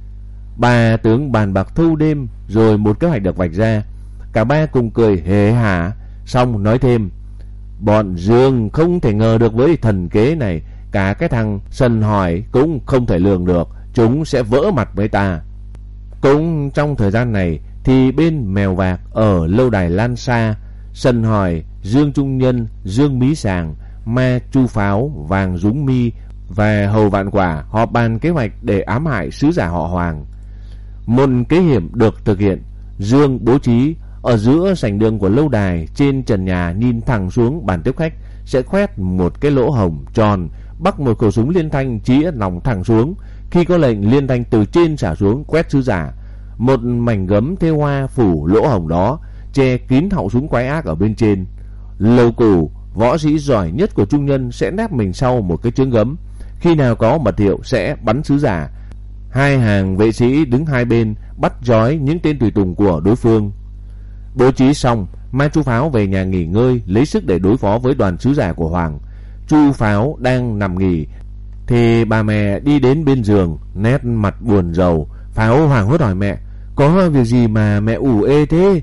Ba tướng bàn bạc thâu đêm, rồi một kế hoạch được vạch ra. Cả ba cùng cười hề hả. Xong nói thêm, bọn Dương không thể ngờ được với thần kế này. Cả cái thằng Sần Hỏi cũng không thể lường được, chúng sẽ vỡ mặt với ta. Cũng trong thời gian này thì bên Mèo Vạc ở lâu đài Lan Sa, Sần Hỏi, Dương Trung Nhân, Dương Mí Sàng, Ma Chu Pháo, Vàng Dúng Mi và Hầu Vạn Quả họp bàn kế hoạch để ám hại sứ giả họ Hoàng. Một kế hiểm được thực hiện. Dương bố trí ở giữa sảnh đường của lâu đài, trên trần nhà nhìn thẳng xuống bàn tiếp khách, sẽ khoét một cái lỗ hổng tròn, bắc một khẩu súng liên thanh chĩa nòng thẳng xuống. Khi có lệnh, liên thanh từ trên xả xuống quét sứ giả. Một mảnh gấm thêu hoa phủ lỗ hổng đó, che kín họng súng quái ác ở bên trên. Lầu Cửu, võ sĩ giỏi nhất của Trung Nhân, sẽ nép mình sau một cái chướng gấm. Khi nào có mật hiệu sẽ bắn sứ giả. Hai hàng vệ sĩ đứng hai bên bắt trói những tên tùy tùng của đối phương. Bố trí xong, Ma Chu Pháo về nhà nghỉ ngơi, lấy sức để đối phó với đoàn sứ giả của Hoàng. Chu Pháo đang nằm nghỉ thì bà mẹ đi đến bên giường, nét mặt buồn rầu. Pháo hoảng hốt hỏi mẹ, có việc gì mà mẹ ủ ê thế?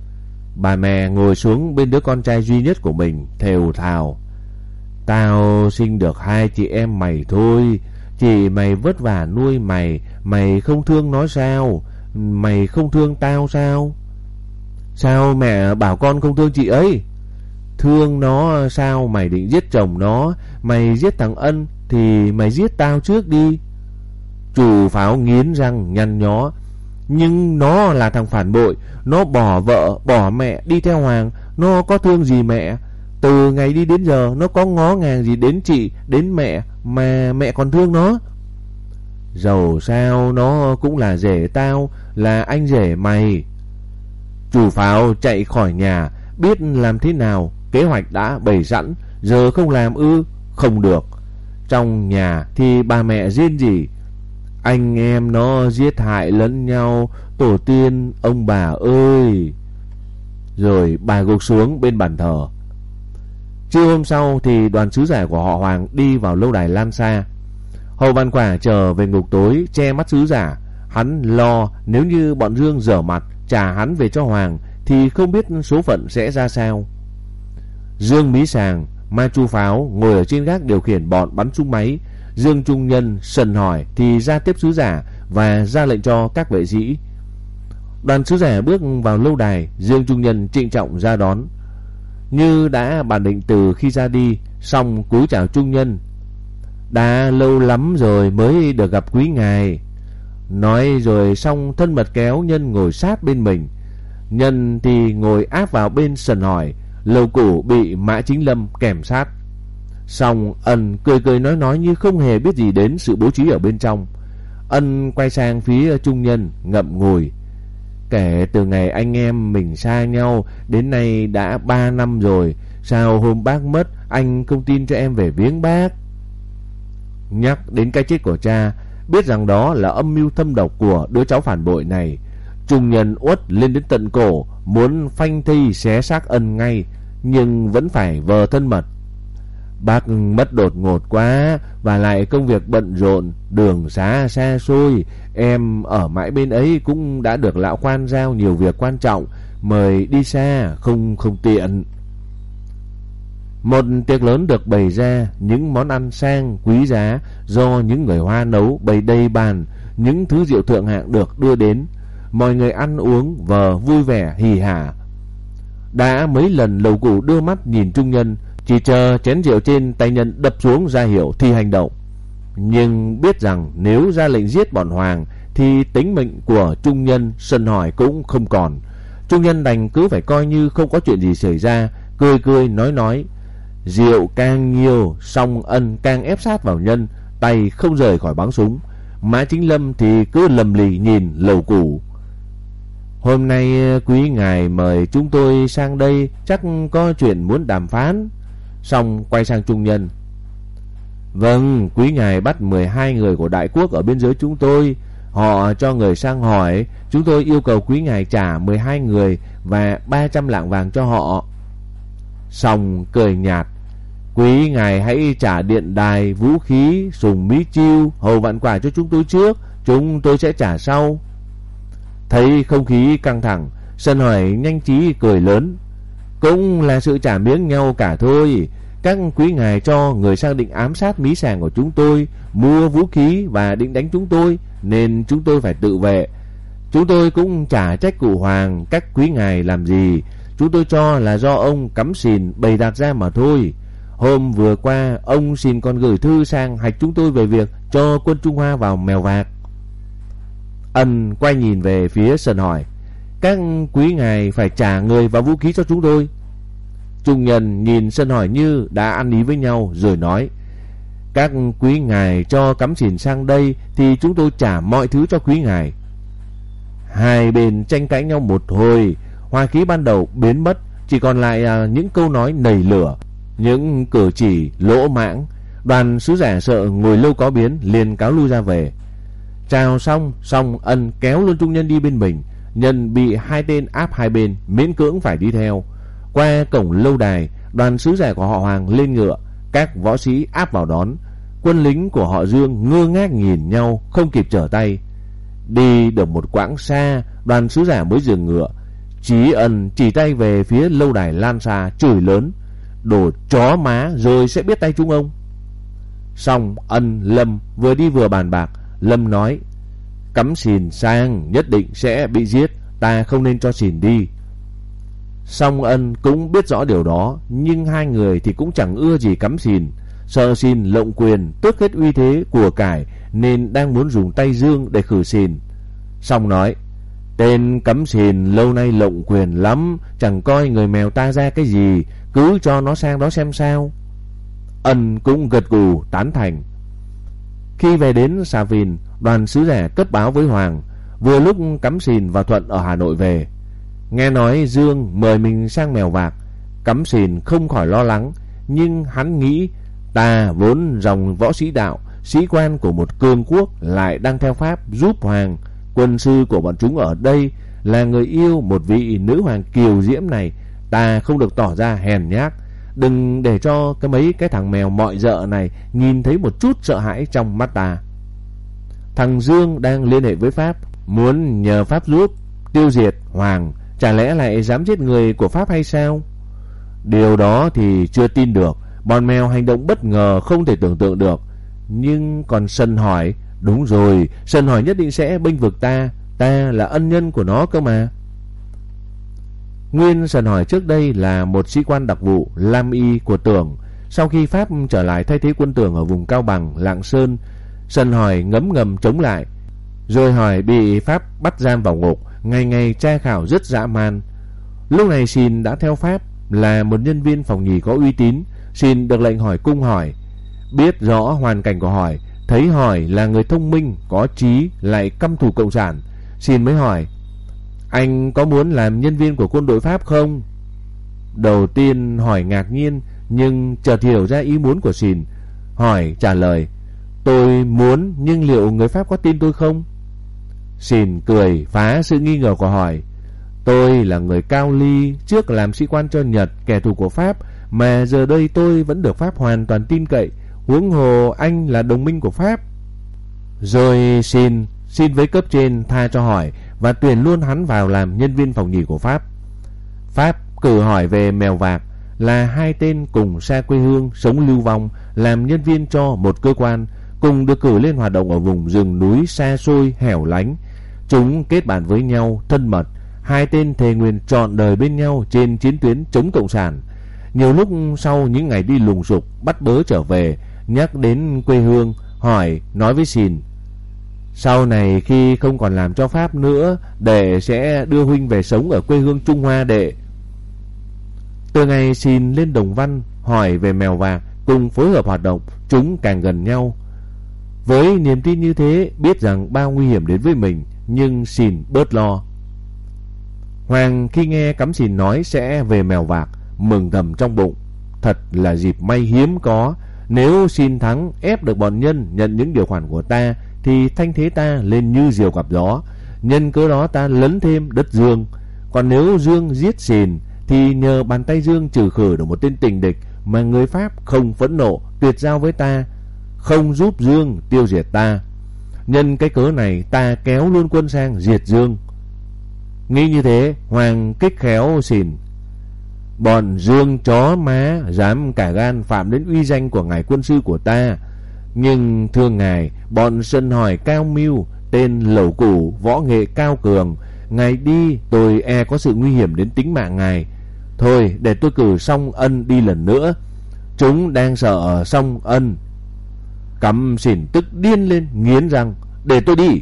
Bà mẹ ngồi xuống bên đứa con trai duy nhất của mình, thều thào, tao sinh được hai chị em mày thôi. Chị mày vất vả nuôi mày, mày không thương nó sao? Mày không thương tao sao? Sao mẹ bảo con không thương chị ấy? Thương nó sao mày định giết chồng nó? Mày giết thằng Ân thì mày giết tao trước đi. Chủ Pháo nghiến răng nhăn nhó, nhưng nó là thằng phản bội, nó bỏ vợ bỏ mẹ đi theo Hoàng, nó có thương gì mẹ? Từ ngày đi đến giờ nó có ngó ngàng gì đến chị, đến mẹ mà mẹ còn thương nó? Dầu sao nó cũng là rể tao, là anh rể mày. Chủ Pháo chạy khỏi nhà, biết làm thế nào, kế hoạch đã bày sẵn, giờ không làm ư? Không được. Trong nhà thì bà mẹ rên rỉ, anh em nó giết hại lẫn nhau, tổ tiên ông bà ơi. Rồi bà gục xuống bên bàn thờ. Trưa hôm sau thì đoàn sứ giả của họ Hoàng đi vào lâu đài Lan Sa. Hầu Vạn Quả trở về ngục tối che mắt sứ giả. Hắn lo nếu như bọn Dương dở mặt trả hắn về cho Hoàng thì không biết số phận sẽ ra sao. Dương Mí Sàng, Ma Chu Pháo ngồi ở trên gác điều khiển bọn bắn súng máy. Dương Trung Nhân, Sần Hỏi thì ra tiếp sứ giả và ra lệnh cho các vệ sĩ. Đoàn sứ giả bước vào lâu đài, Dương Trung Nhân trịnh trọng ra đón. Như đã bàn định từ khi ra đi, xong cúi chào Trung Nhân. Đã lâu lắm rồi mới được gặp quý ngài. Nói rồi xong thân mật kéo Nhân ngồi sát bên mình. Nhân thì ngồi áp vào bên Sần Hỏi. Lầu Cửu bị Mã Chính Lâm kèm sát. Xong Ân cười cười nói nói như không hề biết gì đến sự bố trí ở bên trong. Ân quay sang phía Trung Nhân ngậm ngùi. Kể từ ngày anh em mình xa nhau đến nay đã ba năm rồi, sao hôm bác mất anh không tin cho em về viếng bác? Nhắc đến cái chết của cha, biết rằng đó là âm mưu thâm độc của đứa cháu phản bội này, Trung nhân uất lên đến tận cổ, muốn phanh thây xé xác Ân ngay, nhưng vẫn phải vờ thân mật. Bác mất đột ngột quá, và lại công việc bận rộn, đường xá xa xôi, em ở mãi bên ấy cũng đã được lão quan giao nhiều việc quan trọng, mời đi xa không không tiện. Một tiệc lớn được bày ra, những món ăn sang quý giá do những người Hoa nấu bày đầy bàn, những thứ rượu thượng hạng được đưa đến. Mọi người ăn uống vờ vui vẻ hì hả. Đã mấy lần Lầu Cụ đưa mắt nhìn Trung nhân, chỉ chờ chén rượu trên tay nhân đập xuống ra hiệu thì hành động. Nhưng biết rằng nếu ra lệnh giết bọn Hoàng thì tính mệnh của Trung nhân sân hỏi cũng không còn. Trung nhân đành cứ phải coi như không có chuyện gì xảy ra, cười cười nói nói. Rượu càng nhiều, song Ân càng ép sát vào nhân, tay không rời khỏi báng súng. Mã Chính Lâm thì cứ lầm lì nhìn Lầu Cụ. Hôm nay quý ngài mời chúng tôi sang đây, chắc có chuyện muốn đàm phán. Xong quay sang Trung nhân. Vâng, quý ngài bắt mười hai người của đại quốc ở biên giới chúng tôi. Họ cho người sang hỏi, chúng tôi yêu cầu quý ngài trả mười hai người và ba trăm lạng vàng cho họ. Xong cười nhạt. Quý ngài hãy trả điện đài, vũ khí, sùng mí chiêu, hầu vạn quả cho chúng tôi trước, chúng tôi sẽ trả sau. Thấy không khí căng thẳng, Sân Hỏi nhanh trí cười lớn. Cũng là sự trả miếng nhau cả thôi. Các quý ngài cho người sang định ám sát mí sàng của chúng tôi, mua vũ khí và định đánh chúng tôi, nên chúng tôi phải tự vệ. Chúng tôi cũng chả trách cụ Hoàng các quý ngài làm gì. Chúng tôi cho là do ông cắm sìn bày đặt ra mà thôi. Hôm vừa qua ông xin còn gửi thư sang hạch chúng tôi về việc cho quân Trung Hoa vào Mèo Vạc. Ân quay nhìn về phía Sân Hỏi. Các quý ngài phải trả người và vũ khí cho chúng tôi. Trung nhân nhìn Sân Hỏi như đã ăn ý với nhau rồi nói. Các quý ngài cho cắm sìn sang đây thì chúng tôi trả mọi thứ cho quý ngài. Hai bên tranh cãi nhau một hồi, hòa khí ban đầu biến mất, chỉ còn lại à, những câu nói nảy lửa, những cử chỉ lỗ mãng. Đoàn sứ giả sợ ngồi lâu có biến, liền cáo lui ra về. Chào xong, xong Ân kéo luôn Trung nhân đi bên mình. Nhân bị hai tên áp hai bên, miễn cưỡng phải đi theo. Qua cổng lâu đài, đoàn sứ giả của họ Hoàng lên ngựa, các võ sĩ áp vào đón. Quân lính của họ Dương ngơ ngác nhìn nhau, không kịp trở tay. Đi được một quãng xa, đoàn sứ giả mới dừng ngựa. Chí Ân chỉ tay về phía lâu đài Lan Sa, chửi lớn. Đồ chó má, rồi sẽ biết tay chúng ông. Xong Ân, Lâm vừa đi vừa bàn bạc. Lâm nói, cắm sìn sang nhất định sẽ bị giết, ta không nên cho sìn đi. Song Ân cũng biết rõ điều đó, nhưng hai người thì cũng chẳng ưa gì cắm sìn, sợ sìn lộng quyền tước hết uy thế của cải, nên đang muốn dùng tay Dương để khử sìn. Song nói, tên cắm sìn lâu nay lộng quyền lắm, chẳng coi người mèo ta ra cái gì, cứ cho nó sang đó xem sao. Ân cũng gật gù tán thành. Khi về đến Xà Vìn, đoàn sứ giả cấp báo với Hoàng, vừa lúc Cắm Sìn và Thuận ở Hà Nội về. Nghe nói Dương mời mình sang Mèo Vạc, Cắm Sìn không khỏi lo lắng, nhưng hắn nghĩ ta vốn dòng võ sĩ đạo, sĩ quan của một cường quốc lại đang theo Pháp giúp Hoàng. Quân sư của bọn chúng ở đây là người yêu một vị nữ hoàng kiều diễm này, ta không được tỏ ra hèn nhát. Đừng để cho cái mấy cái thằng mèo mọi dợ này nhìn thấy một chút sợ hãi trong mắt ta. Thằng Dương đang liên hệ với Pháp, muốn nhờ Pháp giúp tiêu diệt Hoàng, chả lẽ lại dám giết người của Pháp hay sao? Điều đó thì chưa tin được. Bọn mèo hành động bất ngờ không thể tưởng tượng được. Nhưng còn Sân Hỏi, đúng rồi, Sân Hỏi nhất định sẽ bênh vực ta, ta là ân nhân của nó cơ mà. Nguyên Sân Hỏi trước đây là một sĩ quan đặc vụ Lam Y của Tưởng. Sau khi Pháp trở lại thay thế quân Tưởng ở vùng Cao Bằng, Lạng Sơn, Sân Hỏi ngấm ngầm chống lại. Rồi Hỏi bị Pháp bắt giam vào ngục, ngày ngày tra khảo rất dã man. Lúc này Sìn đã theo Pháp, là một nhân viên phòng nhì có uy tín. Sìn được lệnh hỏi cung Hỏi. Biết rõ hoàn cảnh của Hỏi, thấy Hỏi là người thông minh, có trí, lại căm thù cộng sản, Sìn mới hỏi, anh có muốn làm nhân viên của quân đội Pháp không? Đầu tiên Hỏi ngạc nhiên, nhưng chợt hiểu ra ý muốn của Sìn. Hỏi trả lời, tôi muốn, nhưng liệu người Pháp có tin tôi không? Xìn cười phá sự nghi ngờ của hỏi: Tôi là người Cao Ly, trước làm sĩ quan cho Nhật, kẻ thù của Pháp, mà giờ đây tôi vẫn được Pháp hoàn toàn tin cậy, huống hồ anh là đồng minh của Pháp. Rồi xin xin với cấp trên tha cho hỏi và tuyển luôn hắn vào làm nhân viên phòng nhì của Pháp. Pháp cử hỏi về Mèo Vạc, là hai tên cùng xa quê hương, sống lưu vong, làm nhân viên cho một cơ quan, cùng được cử lên hoạt động ở vùng rừng núi xa xôi hẻo lánh. Chúng kết bạn với nhau thân mật, hai tên thề nguyện trọn đời bên nhau trên chiến tuyến chống cộng sản. Nhiều lúc sau những ngày đi lùng sục bắt bớ trở về, nhắc đến quê hương, hỏi nói với Xìn: Sau này khi không còn làm cho Pháp nữa, đệ sẽ đưa huynh về sống ở quê hương Trung Hoa đệ. Từ ngày Xìn lên Đồng Văn hỏi về Mèo Vạc, cùng phối hợp hoạt động, chúng càng gần nhau. Với niềm tin như thế, biết rằng bao nguy hiểm đến với mình, nhưng Xìn bớt lo. Hoàng khi nghe Cắm Xìn nói sẽ về Mèo Vạc, mừng thầm trong bụng. Thật là dịp may hiếm có. Nếu Xìn thắng ép được bọn Nhân nhận những điều khoản của ta, thì thanh thế ta lên như diều gặp gió. Nhân cớ đó ta lấn thêm đất Dương. Còn nếu Dương giết Xìn, thì nhờ bàn tay Dương trừ khử được một tên tình địch mà người Pháp không phẫn nộ tuyệt giao với ta, không giúp Dương tiêu diệt ta. Nhân cái cớ này ta kéo luôn quân sang diệt Dương. Nghĩ như thế, Hoàng kích khéo Xìn: Bọn Dương chó má dám cả gan phạm đến uy danh của ngài quân sư của ta. Nhưng thưa ngài, bọn sân hỏi cao mưu, tên lẩu củ, võ nghệ cao cường, ngài đi tôi e có sự nguy hiểm đến tính mạng ngài. Thôi để tôi cử Song Ân đi lần nữa. Chúng đang sợ ở Song Ân. Cắm Xìn tức điên lên, nghiến răng: Để tôi đi.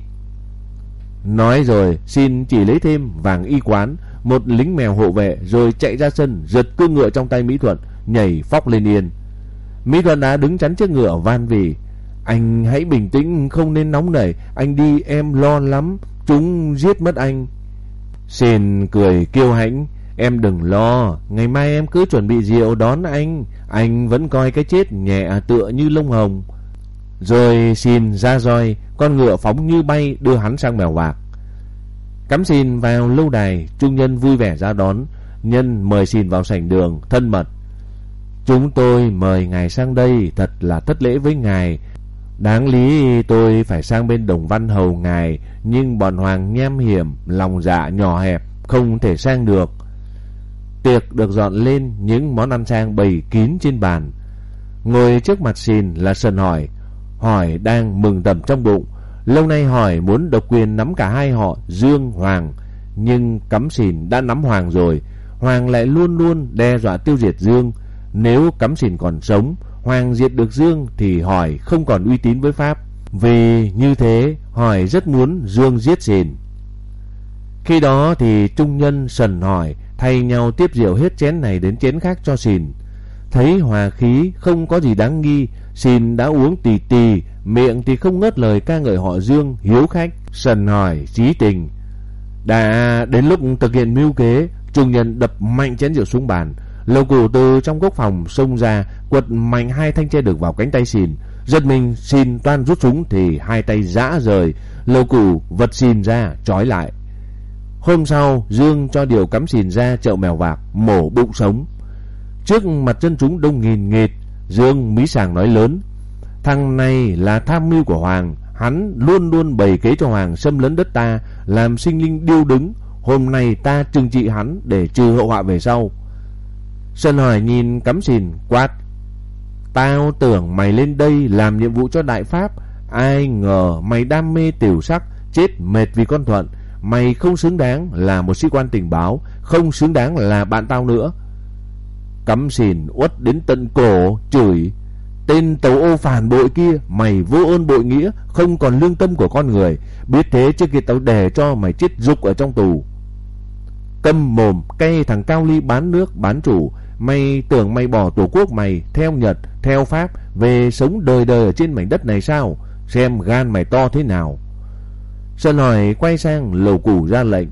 Nói rồi xin chỉ lấy thêm vàng y quán, một lính mèo hộ vệ, rồi chạy ra sân, giật cương ngựa trong tay Mỹ Thuận, nhảy phóc lên yên. Mỹ Thuận đã đứng chắn trước ngựa van vỉ: Anh hãy bình tĩnh, không nên nóng nảy, anh đi em lo lắm, chúng giết mất anh. Xìn cười kiêu hãnh: Em đừng lo, ngày mai em cứ chuẩn bị rượu đón anh, anh vẫn coi cái chết nhẹ tựa như lông hồng. Rồi Xìn ra roi, con ngựa phóng như bay đưa hắn sang Mèo Vạc. Cắm Xìn vào lâu đài, trung nhân vui vẻ ra đón. Nhân mời Xìn vào sảnh đường thân mật: Chúng tôi mời ngài sang đây, thật là thất lễ với ngài. Đáng lý tôi phải sang bên Đồng Văn hầu ngài, nhưng bọn Hoàng nham hiểm, lòng dạ nhỏ hẹp, không thể sang được. Tiệc được dọn lên, những món ăn sang bày kín trên bàn. Ngồi trước mặt Xìn là Sần Hỏi. Hỏi đang mừng thầm trong bụng, lâu nay Hỏi muốn độc quyền nắm cả hai họ Dương Hoàng, nhưng Cắm Xìn đã nắm Hoàng rồi. Hoàng lại luôn luôn đe dọa tiêu diệt Dương. Nếu Cắm Xìn còn sống, Hoàng diệt được Dương thì Hỏi không còn uy tín với Pháp. Vì như thế, Hỏi rất muốn Dương giết Xìn. Khi đó thì trung nhân Sần Hỏi thay nhau tiếp rượu hết chén này đến chén khác cho Xìn. Thấy hòa khí không có gì đáng nghi, Xìn đã uống tì tì, miệng thì không ngớt lời ca ngợi họ Dương hiếu khách. Sần Hỏi chí tình: Đã đến lúc thực hiện mưu kế. Trung nhân đập mạnh chén rượu xuống bàn. Lầu Củ từ trong góc phòng xông ra, quật mạnh hai thanh che được vào cánh tay Xìn. Giật mình Xìn toan rút súng thì hai tay giã rời. Lầu Củ vật Xìn ra trói lại. Hôm sau Dương cho điều Cắm Xìn ra chợ Mèo Vạc mổ bụng sống. Trước mặt dân chúng đông nghìn nghịt, Dương mí sàng nói lớn: Thằng này là tham mưu của Hoàng, hắn luôn luôn bày kế cho Hoàng xâm lấn đất ta, làm sinh linh điêu đứng. Hôm nay ta trừng trị hắn để trừ hậu họa về sau. Sần Hỏi nhìn Cắm Xìn quát: Tao tưởng mày lên đây làm nhiệm vụ cho Đại Pháp, ai ngờ mày đam mê tiểu sắc, chết mệt vì con Thuận. Mày không xứng đáng là một sĩ quan tình báo, không xứng đáng là bạn tao nữa. Cắm Xìn uất đến tận cổ chửi: Tên tàu ô phản bội kia, mày vô ơn bội nghĩa, không còn lương tâm của con người. Biết thế trước kia tao để cho mày chết rục ở trong tù. Câm mồm, cay thằng Cao Ly bán nước bán chủ. Mày tưởng mày bỏ tổ quốc mày theo Nhật, theo Pháp, về sống đời đời ở trên mảnh đất này sao? Xem gan mày to thế nào. Sần Hỏi quay sang Lầu Củ ra lệnh.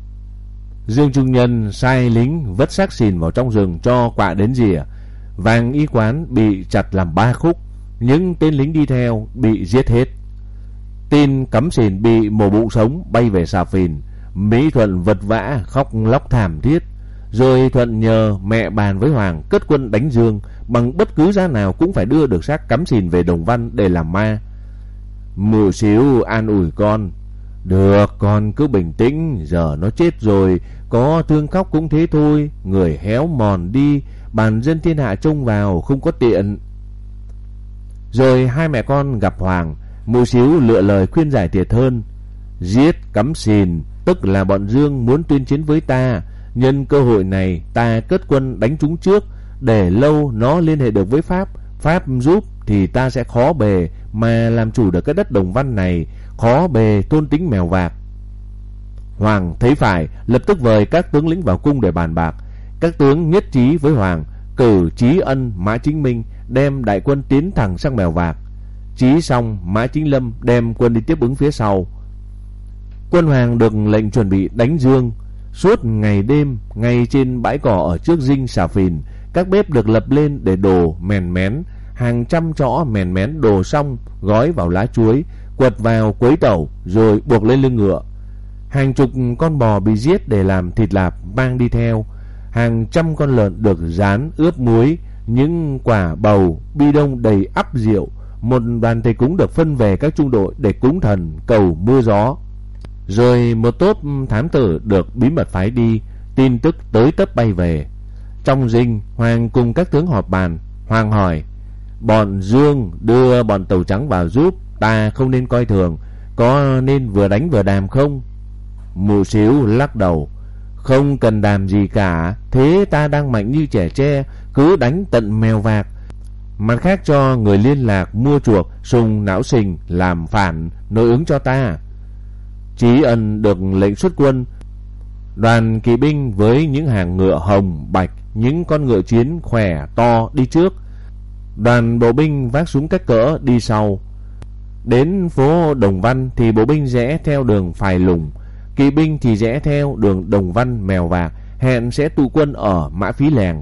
Dương trung nhân sai lính vất xác Xìn vào trong rừng cho quạ đến rìa. Vàng y quán bị chặt làm ba khúc, những tên lính đi theo bị giết hết. Tin Cắm Sìn bị mổ bụng sống bay về Xà Phìn. Mỹ Thuận vật vã khóc lóc thảm thiết. Rồi Thuận nhờ mẹ bàn với Hoàng cất quân đánh Dương, bằng bất cứ giá nào cũng phải đưa được xác Cắm Sìn về Đồng Văn để làm ma. Mụ Xíu an ủi con: được, con cứ bình tĩnh, giờ nó chết rồi, có thương khóc cũng thế thôi, người héo mòn đi, bàn dân thiên hạ trông vào không có tiện. Rồi hai mẹ con gặp Hoàng. Mụ Xíu lựa lời khuyên giải thiệt hơn: giết Cắm Sìn tức là bọn Dương muốn tuyên chiến với ta, nhân cơ hội này ta cất quân đánh chúng trước, để lâu nó liên hệ được với Pháp, Pháp giúp thì ta sẽ khó bề mà làm chủ được cái đất Đồng Văn này, khó bề thôn tính Mèo Vạc. Hoàng thấy phải, lập tức vời các tướng lĩnh vào cung để bàn bạc. Các tướng nhất trí với Hoàng, cử Chí Ân, Mã Chính Minh đem đại quân tiến thẳng sang Mèo Vạc. Chí xong, Mã Chính Lâm đem quân đi tiếp ứng phía sau. Quân Hoàng được lệnh chuẩn bị đánh Dương. Suốt ngày đêm, ngay trên bãi cỏ ở trước dinh Xà Phìn, các bếp được lập lên để đồ mèn mén. Hàng trăm chõ mèn mén đồ xong, gói vào lá chuối, quật vào quấy tẩu, rồi buộc lên lưng ngựa. Hàng chục con bò bị giết để làm thịt lạp mang đi theo. Hàng trăm con lợn được rán ướp muối, những quả bầu bi đông đầy ắp rượu. Một đoàn thầy cúng được phân về các trung đội để cúng thần cầu mưa gió. Rồi một tốp thám tử được bí mật phái đi, tin tức tới tấp bay về. Trong dinh, Hoàng cùng các tướng họp bàn. Hoàng hỏi: bọn Dương đưa bọn Tàu Trắng vào giúp, ta không nên coi thường, có nên vừa đánh vừa đàm không? Mụ Xíu lắc đầu: không cần đàm gì cả, thế ta đang mạnh như trẻ tre, cứ đánh tận Mèo Vạc. Mặt khác cho người liên lạc mua chuộc sùng não sình làm phản nội ứng cho ta. Chí Ân được lệnh xuất quân. Đoàn kỵ binh với những hàng ngựa hồng bạch, những con ngựa chiến khỏe to đi trước. Đoàn bộ binh vác súng cách cỡ đi sau. Đến phố Đồng Văn thì bộ binh rẽ theo đường Phài Lùng, kỵ binh thì rẽ theo đường Đồng Văn Mèo Vạc, hẹn sẽ tụ quân ở Mã Phí Lèng.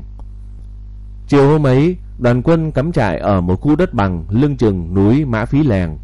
Chiều hôm ấy, đoàn quân cắm trại ở một khu đất bằng lưng chừng núi Mã Phí Lèng.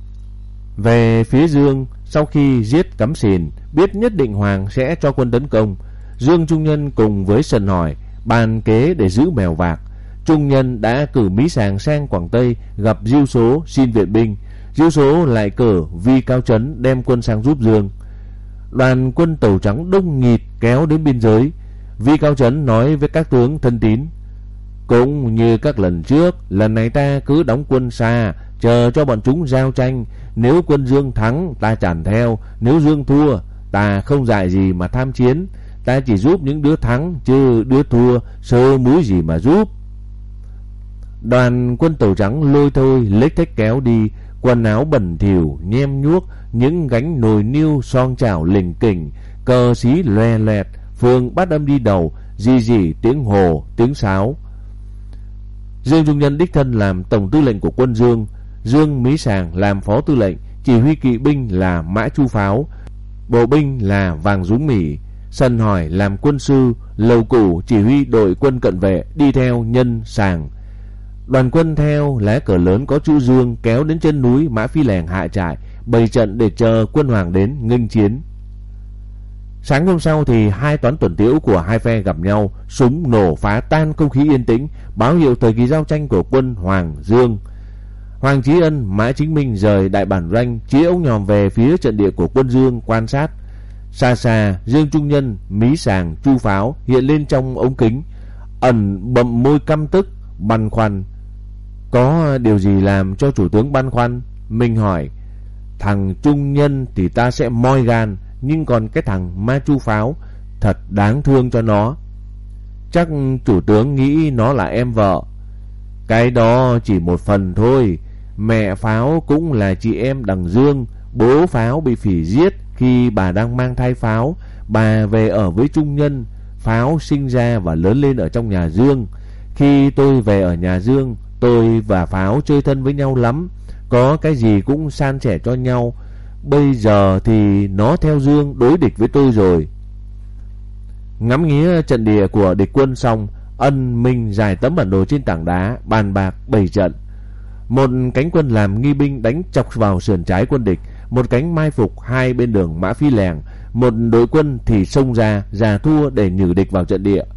Về phía Dương, sau khi giết Cắm Sìn, biết nhất định Hoàng sẽ cho quân tấn công, Dương Trung Nhân cùng với Sần Hỏi bàn kế để giữ Mèo Vạc. Trung Nhân đã cử Mí Sàng sang Quảng Tây gặp Diêu Số xin viện binh. Diêu Số lại cử Vi Cao Trấn đem quân sang giúp Dương. Đoàn quân Tàu Trắng đông nghịt kéo đến biên giới. Vi Cao Trấn nói với các tướng thân tín: cũng như các lần trước, lần này ta cứ đóng quân xa, chờ cho bọn chúng giao tranh. Nếu quân Dương thắng, ta tràn theo; nếu Dương thua, ta không dại gì mà tham chiến. Ta chỉ giúp những đứa thắng, chứ đứa thua sơ múi gì mà giúp. Đoàn quân Tàu Trắng lôi thôi lếch thếch kéo đi, quần áo bẩn thỉu nhem nhuốc, những gánh nồi niêu son chảo lình kình, cờ xí loè loẹt, phương bát âm đi đầu, rì rì tiếng hồ tiếng sáo. Dương Trung Nhân đích thân làm tổng tư lệnh của quân Dương. Dương Mí Sàng làm phó tư lệnh, chỉ huy kỵ binh là Mã Chu Pháo, bộ binh là Vàng Dũng Mỉ. Sần Hỏi làm quân sư, Lầu Củ chỉ huy đội quân cận vệ đi theo Nhân Sàng. Đoàn quân theo lá cờ lớn có chữ Dương kéo đến chân núi Mã Phi Lèng hạ trại, bày trận để chờ quân Hoàng đến nghênh chiến. Sáng hôm sau thì hai toán tuần tiễu của hai phe gặp nhau, súng nổ phá tan không khí yên tĩnh, báo hiệu thời kỳ giao tranh của quân Hoàng Dương. Hoàng Chí Ân, Mã Chính Minh rời đại bản doanh, chĩa ống nhòm về phía trận địa của quân Dương quan sát. Xa xa, Dương Trung Nhân, Mí Sàng, Chu Pháo hiện lên trong ống kính, ẩn bậm môi căm tức, băn khoăn. Có điều gì làm cho chủ tướng băn khoăn? Minh hỏi. Thằng Trung Nhân thì ta sẽ moi gan, nhưng còn cái thằng Ma Chu Pháo thật đáng thương cho nó. Chắc chủ tướng nghĩ nó là em vợ. Cái đó chỉ một phần thôi. Mẹ Pháo cũng là chị em đằng Dương. Bố Pháo bị phỉ giết khi bà đang mang thai Pháo. Bà về ở với Trung Nhân. Pháo sinh ra và lớn lên ở trong nhà Dương. Khi tôi về ở nhà Dương, tôi và Pháo chơi thân với nhau lắm, có cái gì cũng san sẻ cho nhau. Bây giờ thì nó theo Dương đối địch với tôi rồi. Ngắm nghía trận địa của địch quân xong, Ân Minh giải tấm bản đồ trên tảng đá, bàn bạc bày trận. Một cánh quân làm nghi binh đánh chọc vào sườn trái quân địch, một cánh mai phục hai bên đường Mã Phi Lèng, một đội quân thì xông ra già thua để nhử địch vào trận địa.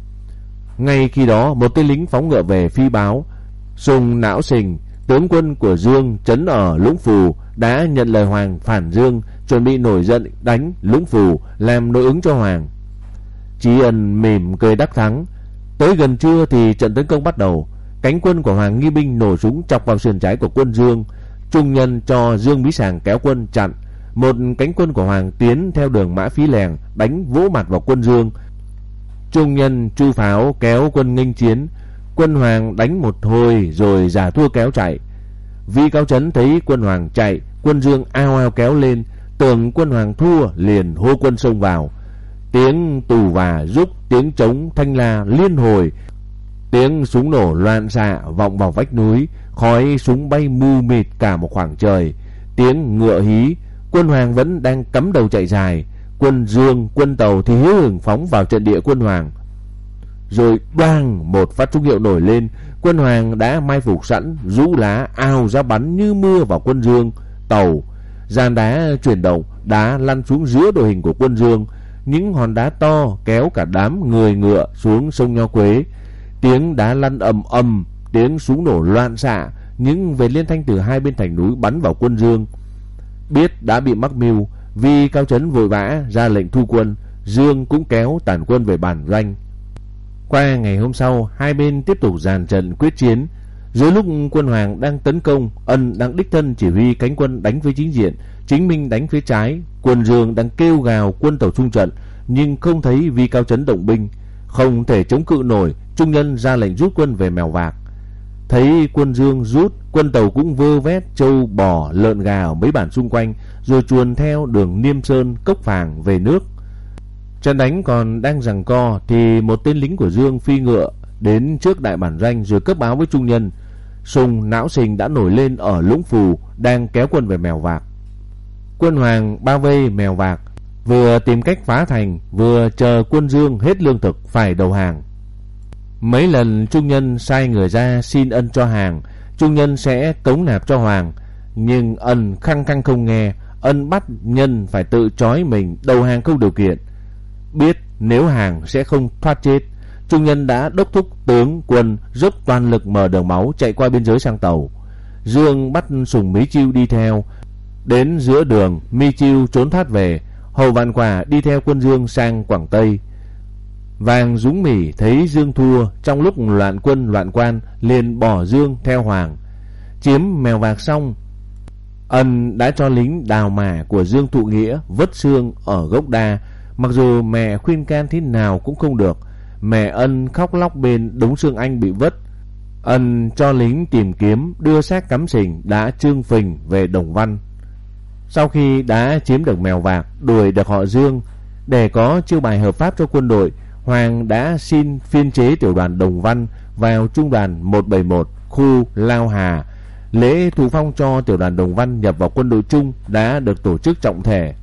Ngay khi đó, một tên lính phóng ngựa về phi báo, Sùng Não Sình, tướng quân của Dương trấn ở Lũng Phù, đã nhận lời Hoàng phản Dương, chuẩn bị nổi giận đánh Lũng Phù làm nội ứng cho Hoàng. Chí Ân mỉm cười đắc thắng. Tới gần trưa thì trận tấn công bắt đầu. Cánh quân của Hoàng nghi binh nổ súng chọc vào sườn trái của quân Dương. Trung Nhân cho Dương Bí Sàng kéo quân chặn. Một cánh quân của Hoàng tiến theo đường Mã Phí Lèng đánh vỗ mặt vào quân Dương. Trung Nhân Chu Pháo kéo quân nghênh chiến. Quân Hoàng đánh một hồi rồi giả thua kéo chạy. Vi Cao Trấn thấy quân Hoàng chạy, quân Dương ao ao kéo lên, tưởng quân Hoàng thua liền hô quân xông vào. Tiếng tù và rúc, tiếng trống thanh la liên hồi, tiếng súng nổ loạn xạ vọng vào vách núi, khói súng bay mù mịt cả một khoảng trời. Tiếng ngựa hí, quân Hoàng vẫn đang cắm đầu chạy dài. Quân Dương, quân Tàu thì hữu hưởng phóng vào trận địa quân Hoàng. Rồi bang, một phát trúc hiệu nổi lên. Quân Hoàng đã mai phục sẵn, rũ lá ao ra bắn như mưa vào quân Dương, Tàu. Giàn đá chuyển động, đá lăn xuống giữa đội hình của quân Dương. Những hòn đá to kéo cả đám người ngựa xuống sông Nho Quế. Tiếng đá lăn ầm ầm, tiếng súng nổ loạn xạ, những vệt liên thanh từ hai bên thành núi bắn vào quân Dương. Biết đã bị mắc mưu, Vi Cao Trấn vội vã ra lệnh thu quân. Dương cũng kéo tản quân về bản doanh. Qua ngày hôm sau, hai bên tiếp tục dàn trận quyết chiến. Giữa lúc quân Hoàng đang tấn công, Ân đang đích thân chỉ huy cánh quân đánh với chính diện, Chính Minh đánh phía trái. Quân Dương đang kêu gào quân Tàu trung trận, nhưng không thấy Vi Cao Trấn động binh, không thể chống cự nổi. Trung Nhân ra lệnh rút quân về Mèo Vạc. Thấy quân Dương rút, quân Tàu cũng vơ vét trâu bò lợn gà ở mấy bản xung quanh, rồi chuồn theo đường Niêm Sơn Cốc Phàng về nước. Trận đánh còn đang giằng co thì một tên lính của Dương phi ngựa đến trước đại bản doanh rồi cấp báo với Trung Nhân. Sùng Não Sình đã nổi lên ở Lũng Phù, đang kéo quân về Mèo Vạc. Quân Hoàng bao vây Mèo Vạc, vừa tìm cách phá thành, vừa chờ quân Dương hết lương thực phải đầu hàng. Mấy lần Trung Nhân sai người ra xin Ân cho hàng, Trung Nhân sẽ cống nạp cho Hoàng, nhưng Ân khăng khăng không nghe. Ân bắt Nhân phải tự trói mình đầu hàng không điều kiện. Biết nếu hàng sẽ không thoát chết, Trung Nhân đã đốc thúc tướng quân dốc toàn lực mở đường máu chạy qua biên giới sang Tàu. Dương bắt Sùng Mí Chiêu đi theo. Đến giữa đường, Mi Chiêu trốn thoát về. Hầu Vạn Quả đi theo quân Dương sang Quảng Tây. Vàng Dũng Mỉ thấy Dương thua, trong lúc loạn quân loạn quan liền bỏ Dương theo Hoàng. Chiếm Mèo Vạc xong, Ân đã cho lính đào mả của Dương Thụ Nghĩa vớt xương ở gốc đa. Mặc dù mẹ khuyên can thế nào cũng không được. Mẹ Ân khóc lóc bên đống xương anh bị vứt. Ân cho lính tìm kiếm, đưa xác cắm sình đã trương phình về Đồng Văn. Sau khi đã chiếm được Mèo Vạc, đuổi được họ Dương, để có chiêu bài hợp pháp cho quân đội, Hoàng đã xin phiên chế tiểu đoàn Đồng Văn vào trung đoàn một bảy một khu Lao Hà. Lễ thụ phong cho tiểu đoàn Đồng Văn nhập vào quân đội chung đã được tổ chức trọng thể.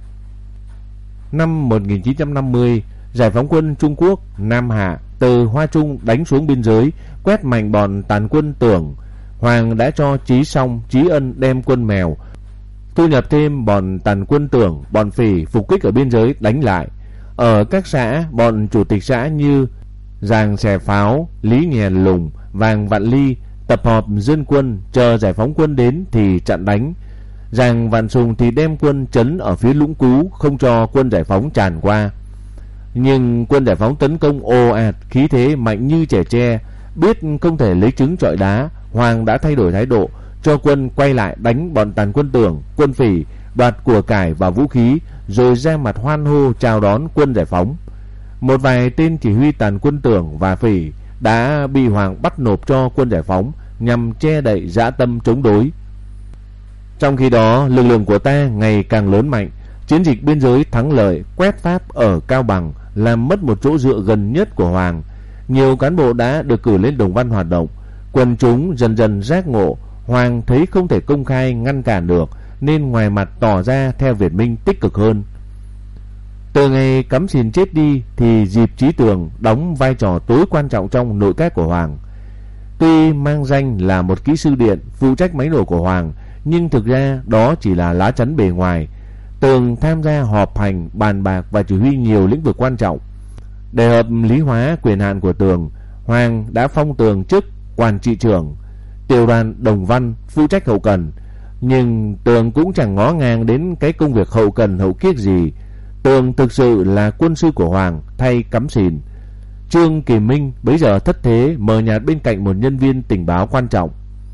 Năm một nghìn chín trăm năm mươi, giải phóng quân Trung Quốc Nam Hạ từ Hoa Trung đánh xuống biên giới, quét mạnh bọn tàn quân Tưởng. Hoàng đã cho Chí Song, Chí Ân đem quân Mèo, thu nhập thêm bọn tàn quân Tưởng, bọn Phỉ phục kích ở biên giới đánh lại. Ở các xã, bọn chủ tịch xã như Giàng Xẻ Pháo, Lý Nhèn Lùng, Vàng Vạn Ly tập hợp dân quân chờ giải phóng quân đến thì chặn đánh. Giàng Vạn Sùng thì đem quân trấn ở phía Lũng Cú, không cho quân giải phóng tràn qua. Nhưng quân giải phóng tấn công ồ ạt, khí thế mạnh như trẻ tre. Biết không thể lấy trứng trọi đá, Hoàng đã thay đổi thái độ, cho quân quay lại đánh bọn tàn quân Tưởng, quân Phỉ, đoạt của cải và vũ khí, rồi ra mặt hoan hô chào đón quân giải phóng. Một vài tên chỉ huy tàn quân Tưởng và Phỉ đã bị Hoàng bắt nộp cho quân giải phóng nhằm che đậy dã tâm chống đối. Trong khi đó, lực lượng của ta ngày càng lớn mạnh. Chiến dịch biên giới thắng lợi quét Pháp ở Cao Bằng làm mất một chỗ dựa gần nhất của Hoàng. Nhiều cán bộ đã được cử lên Đồng Văn hoạt động. Quần chúng dần dần giác ngộ, Hoàng thấy không thể công khai ngăn cản được, nên ngoài mặt tỏ ra theo Việt Minh tích cực hơn. Từ ngày Cắm Sìn chết đi thì Diệp Chí Tường đóng vai trò tối quan trọng trong nội các của Hoàng. Tuy mang danh là một kỹ sư điện phụ trách máy nổ của Hoàng, nhưng thực ra đó chỉ là lá chắn bề ngoài. Tường tham gia họp hành, bàn bạc và chỉ huy nhiều lĩnh vực quan trọng. Để hợp lý hóa quyền hạn của Tường, Hoàng đã phong Tường chức quản trị trưởng tiểu đoàn Đồng Văn phụ trách hậu cần. Nhưng Tường cũng chẳng ngó ngàng đến cái công việc hậu cần hậu kiết gì. Tường thực sự là quân sư của Hoàng thay cắm sìn. Trương Kỳ Minh bấy giờ thất thế mờ nhạt bên cạnh một nhân viên tình báo quan trọng.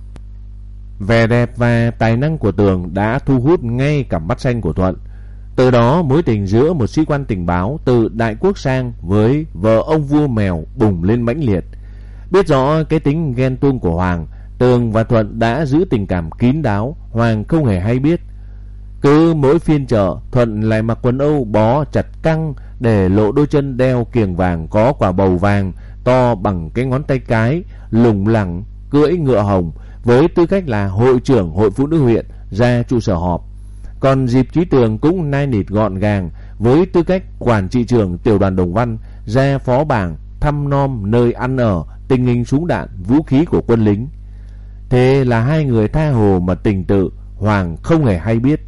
Vẻ đẹp và tài năng của Tường đã thu hút ngay cả mắt xanh của Thuận. Từ đó mối tình giữa một sĩ quan tình báo từ Đại Quốc sang với vợ ông vua mèo bùng lên mãnh liệt. Biết rõ cái tính ghen tuông của Hoàng, Tường và Thuận đã giữ tình cảm kín đáo. Hoàng không hề hay biết. Cứ mỗi phiên chợ, Thuận lại mặc quần âu bó chặt căng để lộ đôi chân đeo kiềng vàng có quả bầu vàng to bằng cái ngón tay cái, lủng lẳng cưỡi ngựa hồng với tư cách là hội trưởng hội phụ nữ huyện ra trụ sở họp. Còn Diệp Chí Tường cũng nai nịt gọn gàng với tư cách quản trị trưởng tiểu đoàn Đồng Văn ra phó bảng thăm nom nơi ăn ở, tình hình súng đạn, vũ khí của quân lính. Thế là hai người tha hồ mà tình tự, Hoàng không hề hay biết.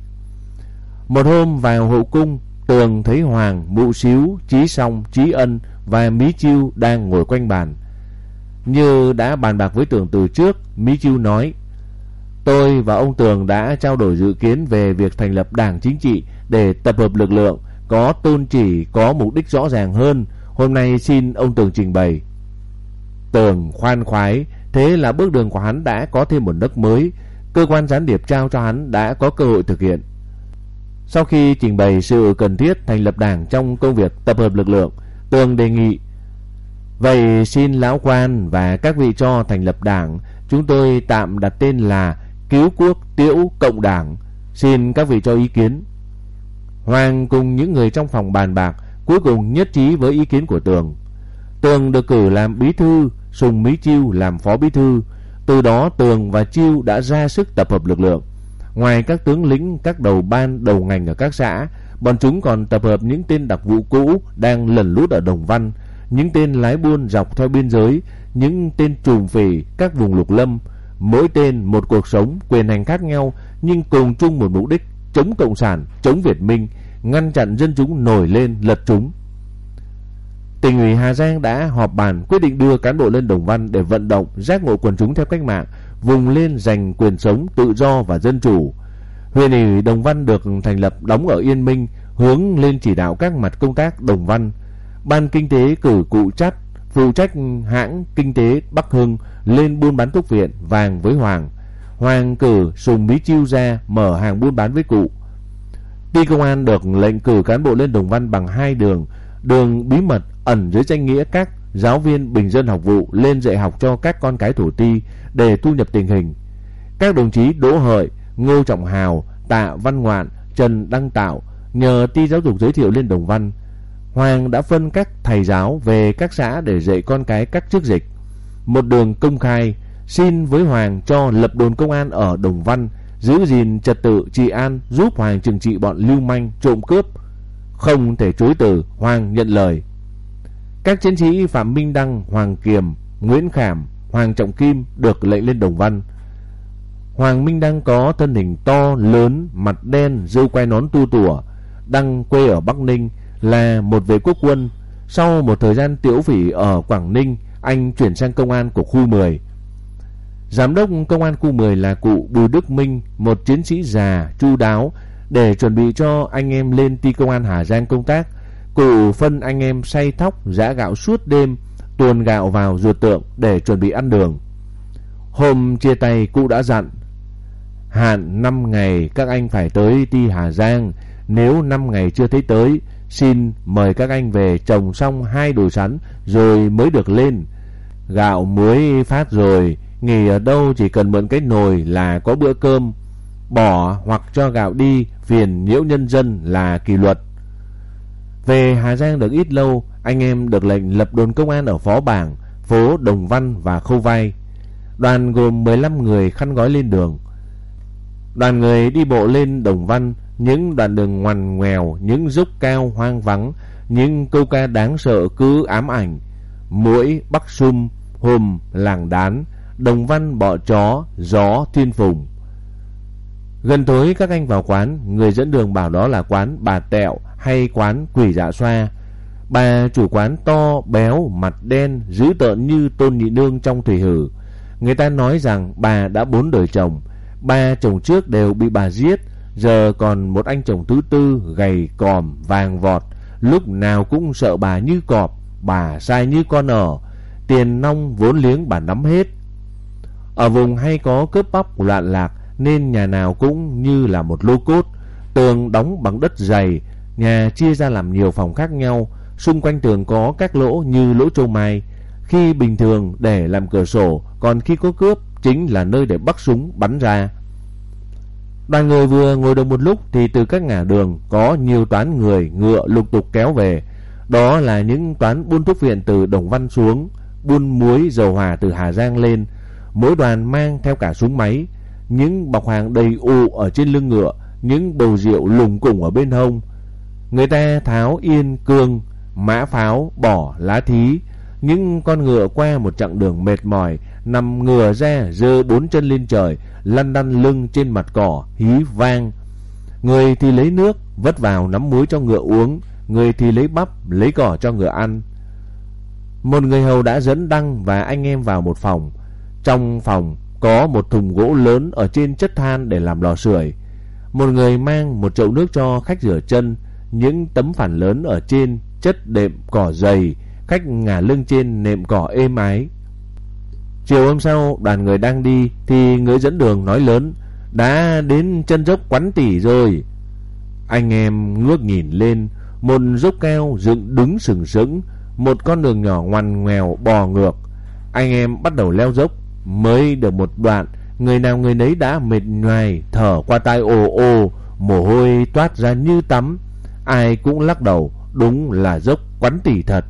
Một hôm vào hậu cung, Tường thấy Hoàng, Mụ Xíu, Chí Song, Chí Ân và Mí Chiêu đang ngồi quanh bàn. Như đã bàn bạc với Tường từ trước, Mí Chiêu nói: Tôi và ông Tường đã trao đổi dự kiến về việc thành lập đảng chính trị để tập hợp lực lượng, có tôn chỉ, có mục đích rõ ràng hơn. Hôm nay xin ông Tường trình bày. Tường khoan khoái, thế là bước đường của hắn đã có thêm một nấc mới. Cơ quan gián điệp trao cho hắn đã có cơ hội thực hiện. Sau khi trình bày sự cần thiết thành lập đảng trong công việc tập hợp lực lượng, Tường đề nghị: Vậy xin lão quan và các vị cho thành lập đảng, chúng tôi tạm đặt tên là Cứu Quốc Tiễu Cộng Đảng. Xin các vị cho ý kiến. Hoàng cùng những người trong phòng bàn bạc, cuối cùng nhất trí với ý kiến của Tường. Tường được cử làm bí thư, Sùng Mí Chiêu làm phó bí thư. Từ đó Tường và Chiêu đã ra sức tập hợp lực lượng. Ngoài các tướng lĩnh, các đầu ban, đầu ngành ở các xã, bọn chúng còn tập hợp những tên đặc vụ cũ đang lẩn lút ở Đồng Văn, những tên lái buôn dọc theo biên giới, những tên trùm phỉ các vùng lục lâm. Mỗi tên một cuộc sống, quyền hành khác nhau, nhưng cùng chung một mục đích: chống cộng sản, chống Việt Minh, ngăn chặn dân chúng nổi lên lật chúng. Tỉnh ủy Hà Giang đã họp bàn quyết định đưa cán bộ lên Đồng Văn để vận động giác ngộ quần chúng theo cách mạng, vùng lên giành quyền sống, tự do và dân chủ. Huyện ủy Đồng Văn được thành lập đóng ở Yên Minh, hướng lên chỉ đạo các mặt công tác Đồng Văn. Ban kinh tế cử cụ Chắt phụ trách hãng kinh tế Bắc Hưng lên buôn bán thuốc viện, vàng với Hoàng. Hoàng cử Sùng Mí Chiêu ra mở hàng buôn bán với cụ. Ty công an được lệnh cử cán bộ lên Đồng Văn bằng hai đường: đường bí mật ẩn dưới danh nghĩa các giáo viên bình dân học vụ lên dạy học cho các con cái thổ ty để thu nhập tình hình. Các đồng chí Đỗ Hợi, Ngô Trọng Hào, Tạ Văn Ngoạn, Trần Đăng Tạo nhờ Ty giáo dục giới thiệu lên Đồng Văn. Hoàng đã phân các thầy giáo về các xã để dạy con cái các chức dịch. Một đường công khai xin với Hoàng cho lập đồn công an ở Đồng Văn, giữ gìn trật tự trị an, giúp Hoàng trừng trị bọn lưu manh trộm cướp. Không thể chối từ, Hoàng nhận lời. Các chiến sĩ Phạm Minh Đăng, Hoàng Kiềm, Nguyễn Khảm, Hoàng Trọng Kim được lệnh lên Đồng Văn. Hoàng Minh Đăng có thân hình to lớn, mặt đen, râu quai nón tua tủa. Đăng quê ở Bắc Ninh, là một vệ quốc quân. Sau một thời gian tiễu phỉ ở Quảng Ninh, anh chuyển sang công an của khu mười. Giám đốc công an khu mười là cụ Bùi Đức Minh, một chiến sĩ già, chu đáo. Để chuẩn bị cho anh em lên ty công an Hà Giang công tác, cụ phân anh em xay thóc, giã gạo suốt đêm, tuồn gạo vào ruột tượng để chuẩn bị ăn đường. Hôm chia tay, cụ đã dặn: Hạn năm ngày các anh phải tới ty Hà Giang. Nếu năm ngày chưa thấy tới, xin mời các anh về trồng xong hai đồi sắn rồi mới được lên. Gạo muối phát rồi, nghỉ ở đâu chỉ cần mượn cái nồi là có bữa cơm. Bỏ hoặc cho gạo đi, phiền nhiễu nhân dân là kỷ luật. Về Hà Giang được ít lâu, anh em được lệnh lập đồn công an ở Phó Bảng, phố Đồng Văn và Khâu Vai. Đoàn gồm mười lăm người khăn gói lên đường. Đoàn người đi bộ lên Đồng Văn, những đoạn đường ngoằn ngoèo, những dốc cao hoang vắng, những câu ca đáng sợ cứ ám ảnh: muỗi, bắc sum, hùm, làng đán, Đồng Văn Bọ Chó, Gió Thiên Phùng. Gần tối các anh vào quán, người dẫn đường bảo đó là quán Bà Tẹo hay quán Quỷ Dạ Xoa. Bà chủ quán to, béo, mặt đen, dữ tợn như Tôn Nhị Nương trong Thủy Hử. Người ta nói rằng bà đã bốn đời chồng, ba chồng trước đều bị bà giết, giờ còn một anh chồng thứ tư gầy còm, vàng vọt, lúc nào cũng sợ bà như cọp, bà sai như con ở, tiền nong vốn liếng bà nắm hết. Ở vùng hay có cướp bóc loạn lạc nên nhà nào cũng như là một lô cốt, tường đóng bằng đất dày, nhà chia ra làm nhiều phòng khác nhau, xung quanh tường có các lỗ như lỗ châu mai, khi bình thường để làm cửa sổ, còn khi có cướp chính là nơi để bắt súng bắn ra. Đoàn người vừa ngồi được một lúc thì từ các ngã đường có nhiều toán người ngựa lục tục kéo về. Đó là những toán buôn thuốc viện từ Đồng Văn xuống, buôn muối dầu hỏa từ Hà Giang lên. Mỗi đoàn mang theo cả súng máy, những bọc hàng đầy ụ ở trên lưng ngựa, những bầu rượu lùng củng ở bên hông. Người ta tháo yên cương, mã pháo, bỏ lá thí. Những con ngựa qua một chặng đường mệt mỏi, nằm ngửa ra, giơ bốn chân lên trời, lăn đăn lưng trên mặt cỏ, hí vang. Người thì lấy nước vất vào nắm muối cho ngựa uống, người thì lấy bắp, lấy cỏ cho ngựa ăn. Một người hầu đã dẫn Đăng và anh em vào một phòng. Trong phòng có một thùng gỗ lớn ở trên chất than để làm lò sưởi. Một người mang một chậu nước cho khách rửa chân, những tấm phản lớn ở trên chất đệm cỏ dày, khách ngả lưng trên nệm cỏ êm ái. Chiều hôm sau, đoàn người đang đi thì người dẫn đường nói lớn: đã đến chân dốc Quán Tỉ rồi. Anh em ngước nhìn lên, một dốc cao dựng đứng sừng sững, một con đường nhỏ ngoằn ngoèo bò ngược. Anh em bắt đầu leo dốc. Mới được một đoạn, người nào người nấy đã mệt nhoài, thở qua tai ồ ồ, mồ hôi toát ra như tắm. Ai cũng lắc đầu, đúng là dốc Quán Tỉ thật.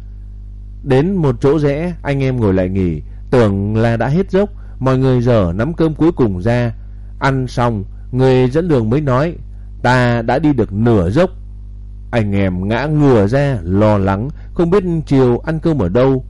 Đến một chỗ rẽ, anh em ngồi lại nghỉ, tưởng là đã hết dốc. Mọi người dở nắm cơm cuối cùng ra. Ăn xong, người dẫn đường mới nói: ta đã đi được nửa dốc. Anh em ngã ngửa ra, lo lắng, không biết chiều ăn cơm ở đâu.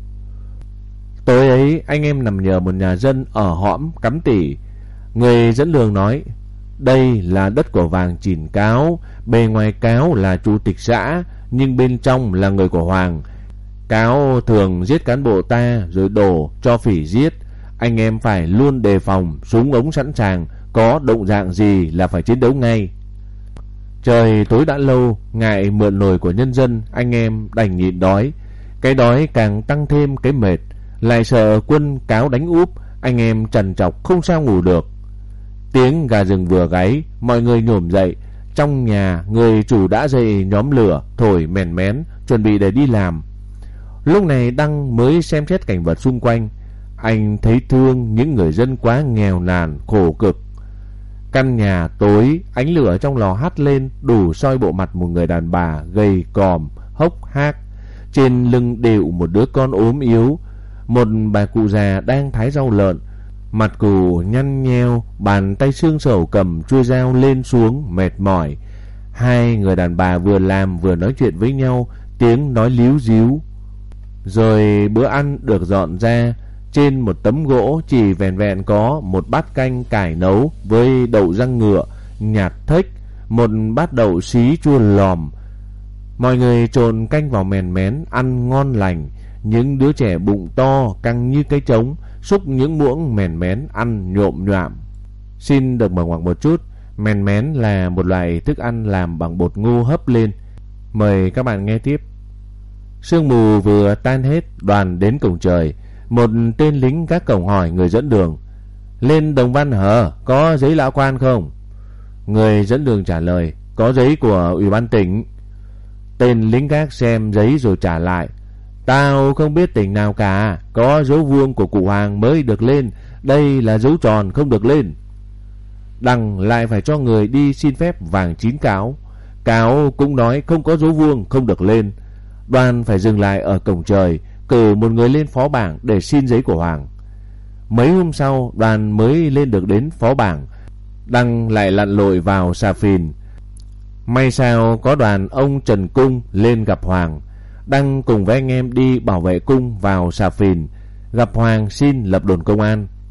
Tối ấy, anh em nằm nhờ một nhà dân ở hõm Cắm Tỉ. Người dẫn đường nói: đây là đất của Vàng Chìn Cáo. Bề ngoài Cáo là chủ tịch xã, nhưng bên trong là người của Hoàng. Cáo thường giết cán bộ ta rồi đổ cho phỉ giết. Anh em phải luôn đề phòng, súng ống sẵn sàng, có động dạng gì là phải chiến đấu ngay. Trời tối đã lâu, ngại mượn nồi của nhân dân, anh em đành nhịn đói. Cái đói càng tăng thêm cái mệt, lại sợ quân Cáo đánh úp, anh em trằn trọc không sao ngủ được. Tiếng gà rừng vừa gáy, mọi người nhổm dậy. Trong nhà, người chủ đã dậy nhóm lửa, thổi mèn mén, chuẩn bị để đi làm. Lúc này Đăng mới xem xét cảnh vật xung quanh. Anh thấy thương những người dân quá nghèo nàn, khổ cực. Căn nhà tối, ánh lửa trong lò hắt lên, đủ soi bộ mặt một người đàn bà gầy còm, hốc hác. Trên lưng đệu một đứa con ốm yếu. Một bà cụ già đang thái rau lợn, mặt cụ nhăn nheo, bàn tay xương sầu cầm chuôi dao lên xuống mệt mỏi. Hai người đàn bà vừa làm vừa nói chuyện với nhau, tiếng nói líu díu. Rồi bữa ăn được dọn ra. Trên một tấm gỗ chỉ vẹn vẹn có một bát canh cải nấu với đậu rang ngựa, nhạt thếch, một bát đậu xí chua lòm. Mọi người trộn canh vào mèn mén, ăn ngon lành. Những đứa trẻ bụng to, căng như cái trống, xúc những muỗng mèn mén ăn nhộm nhoạm. Xin được mở ngoặc một chút. Mèn mén là một loại thức ăn làm bằng bột ngô hấp lên. Mời các bạn nghe tiếp. Sương mù vừa tan hết, đoàn đến cổng trời. Một tên lính gác cổng hỏi người dẫn đường: lên Đồng Văn hả? Có giấy lão quan không? Người dẫn đường trả lời: có giấy của ủy ban tỉnh. Tên lính gác xem giấy rồi trả lại: tao không biết tỉnh nào cả, có dấu vuông của cụ Hoàng mới được lên, đây là dấu tròn không được lên. Đằng lại phải cho người đi xin phép Vàng Chín Cáo. Cáo cũng nói không có dấu vuông không được lên. Đoàn phải dừng lại ở cổng trời, cử một người lên phó bảng để xin giấy của Hoàng. Mấy hôm sau, đoàn mới lên được đến phó bảng. Đăng lại lặn lội vào Xà Phìn. May sao có đoàn ông Trần Cung lên gặp Hoàng. Đăng cùng với anh em đi bảo vệ cung vào Xà Phìn, gặp Hoàng xin lập đồn công an.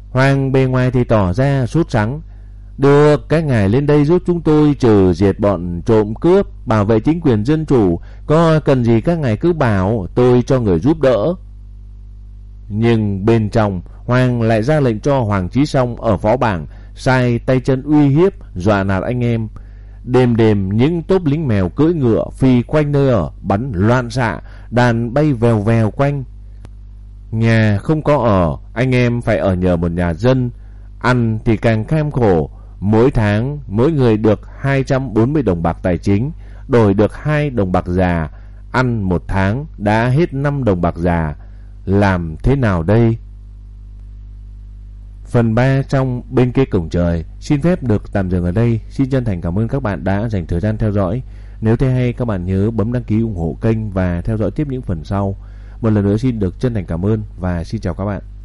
Hoàng bề ngoài thì tỏ ra sốt sắng. Được, các ngài lên đây giúp chúng tôi trừ diệt bọn trộm cướp, bảo vệ chính quyền dân chủ. Có cần gì các ngài cứ bảo, tôi cho người giúp đỡ. Nhưng bên trong, Hoàng lại ra lệnh cho Hoàng Chí Song ở phó bảng sai tay chân uy hiếp, dọa nạt anh em. Đêm đêm những tốp lính mèo cưỡi ngựa phi quanh nơi ở, bắn loạn xạ, đàn bay vèo vèo quanh. Nhà không có ở, anh em phải ở nhờ một nhà dân. Ăn thì càng kham khổ. Mỗi tháng mỗi người được hai trăm bốn mươi đồng bạc tài chính, đổi được hai đồng bạc già. Ăn một tháng đã hết năm đồng bạc già. Làm thế nào đây? Phần ba trong Bên Kia Cổng Trời xin phép được tạm dừng ở đây. Xin chân thành cảm ơn các bạn đã dành thời gian theo dõi. Nếu thấy hay, các bạn nhớ bấm đăng ký ủng hộ kênh và theo dõi tiếp những phần sau. Một lần nữa xin được chân thành cảm ơn và xin chào các bạn.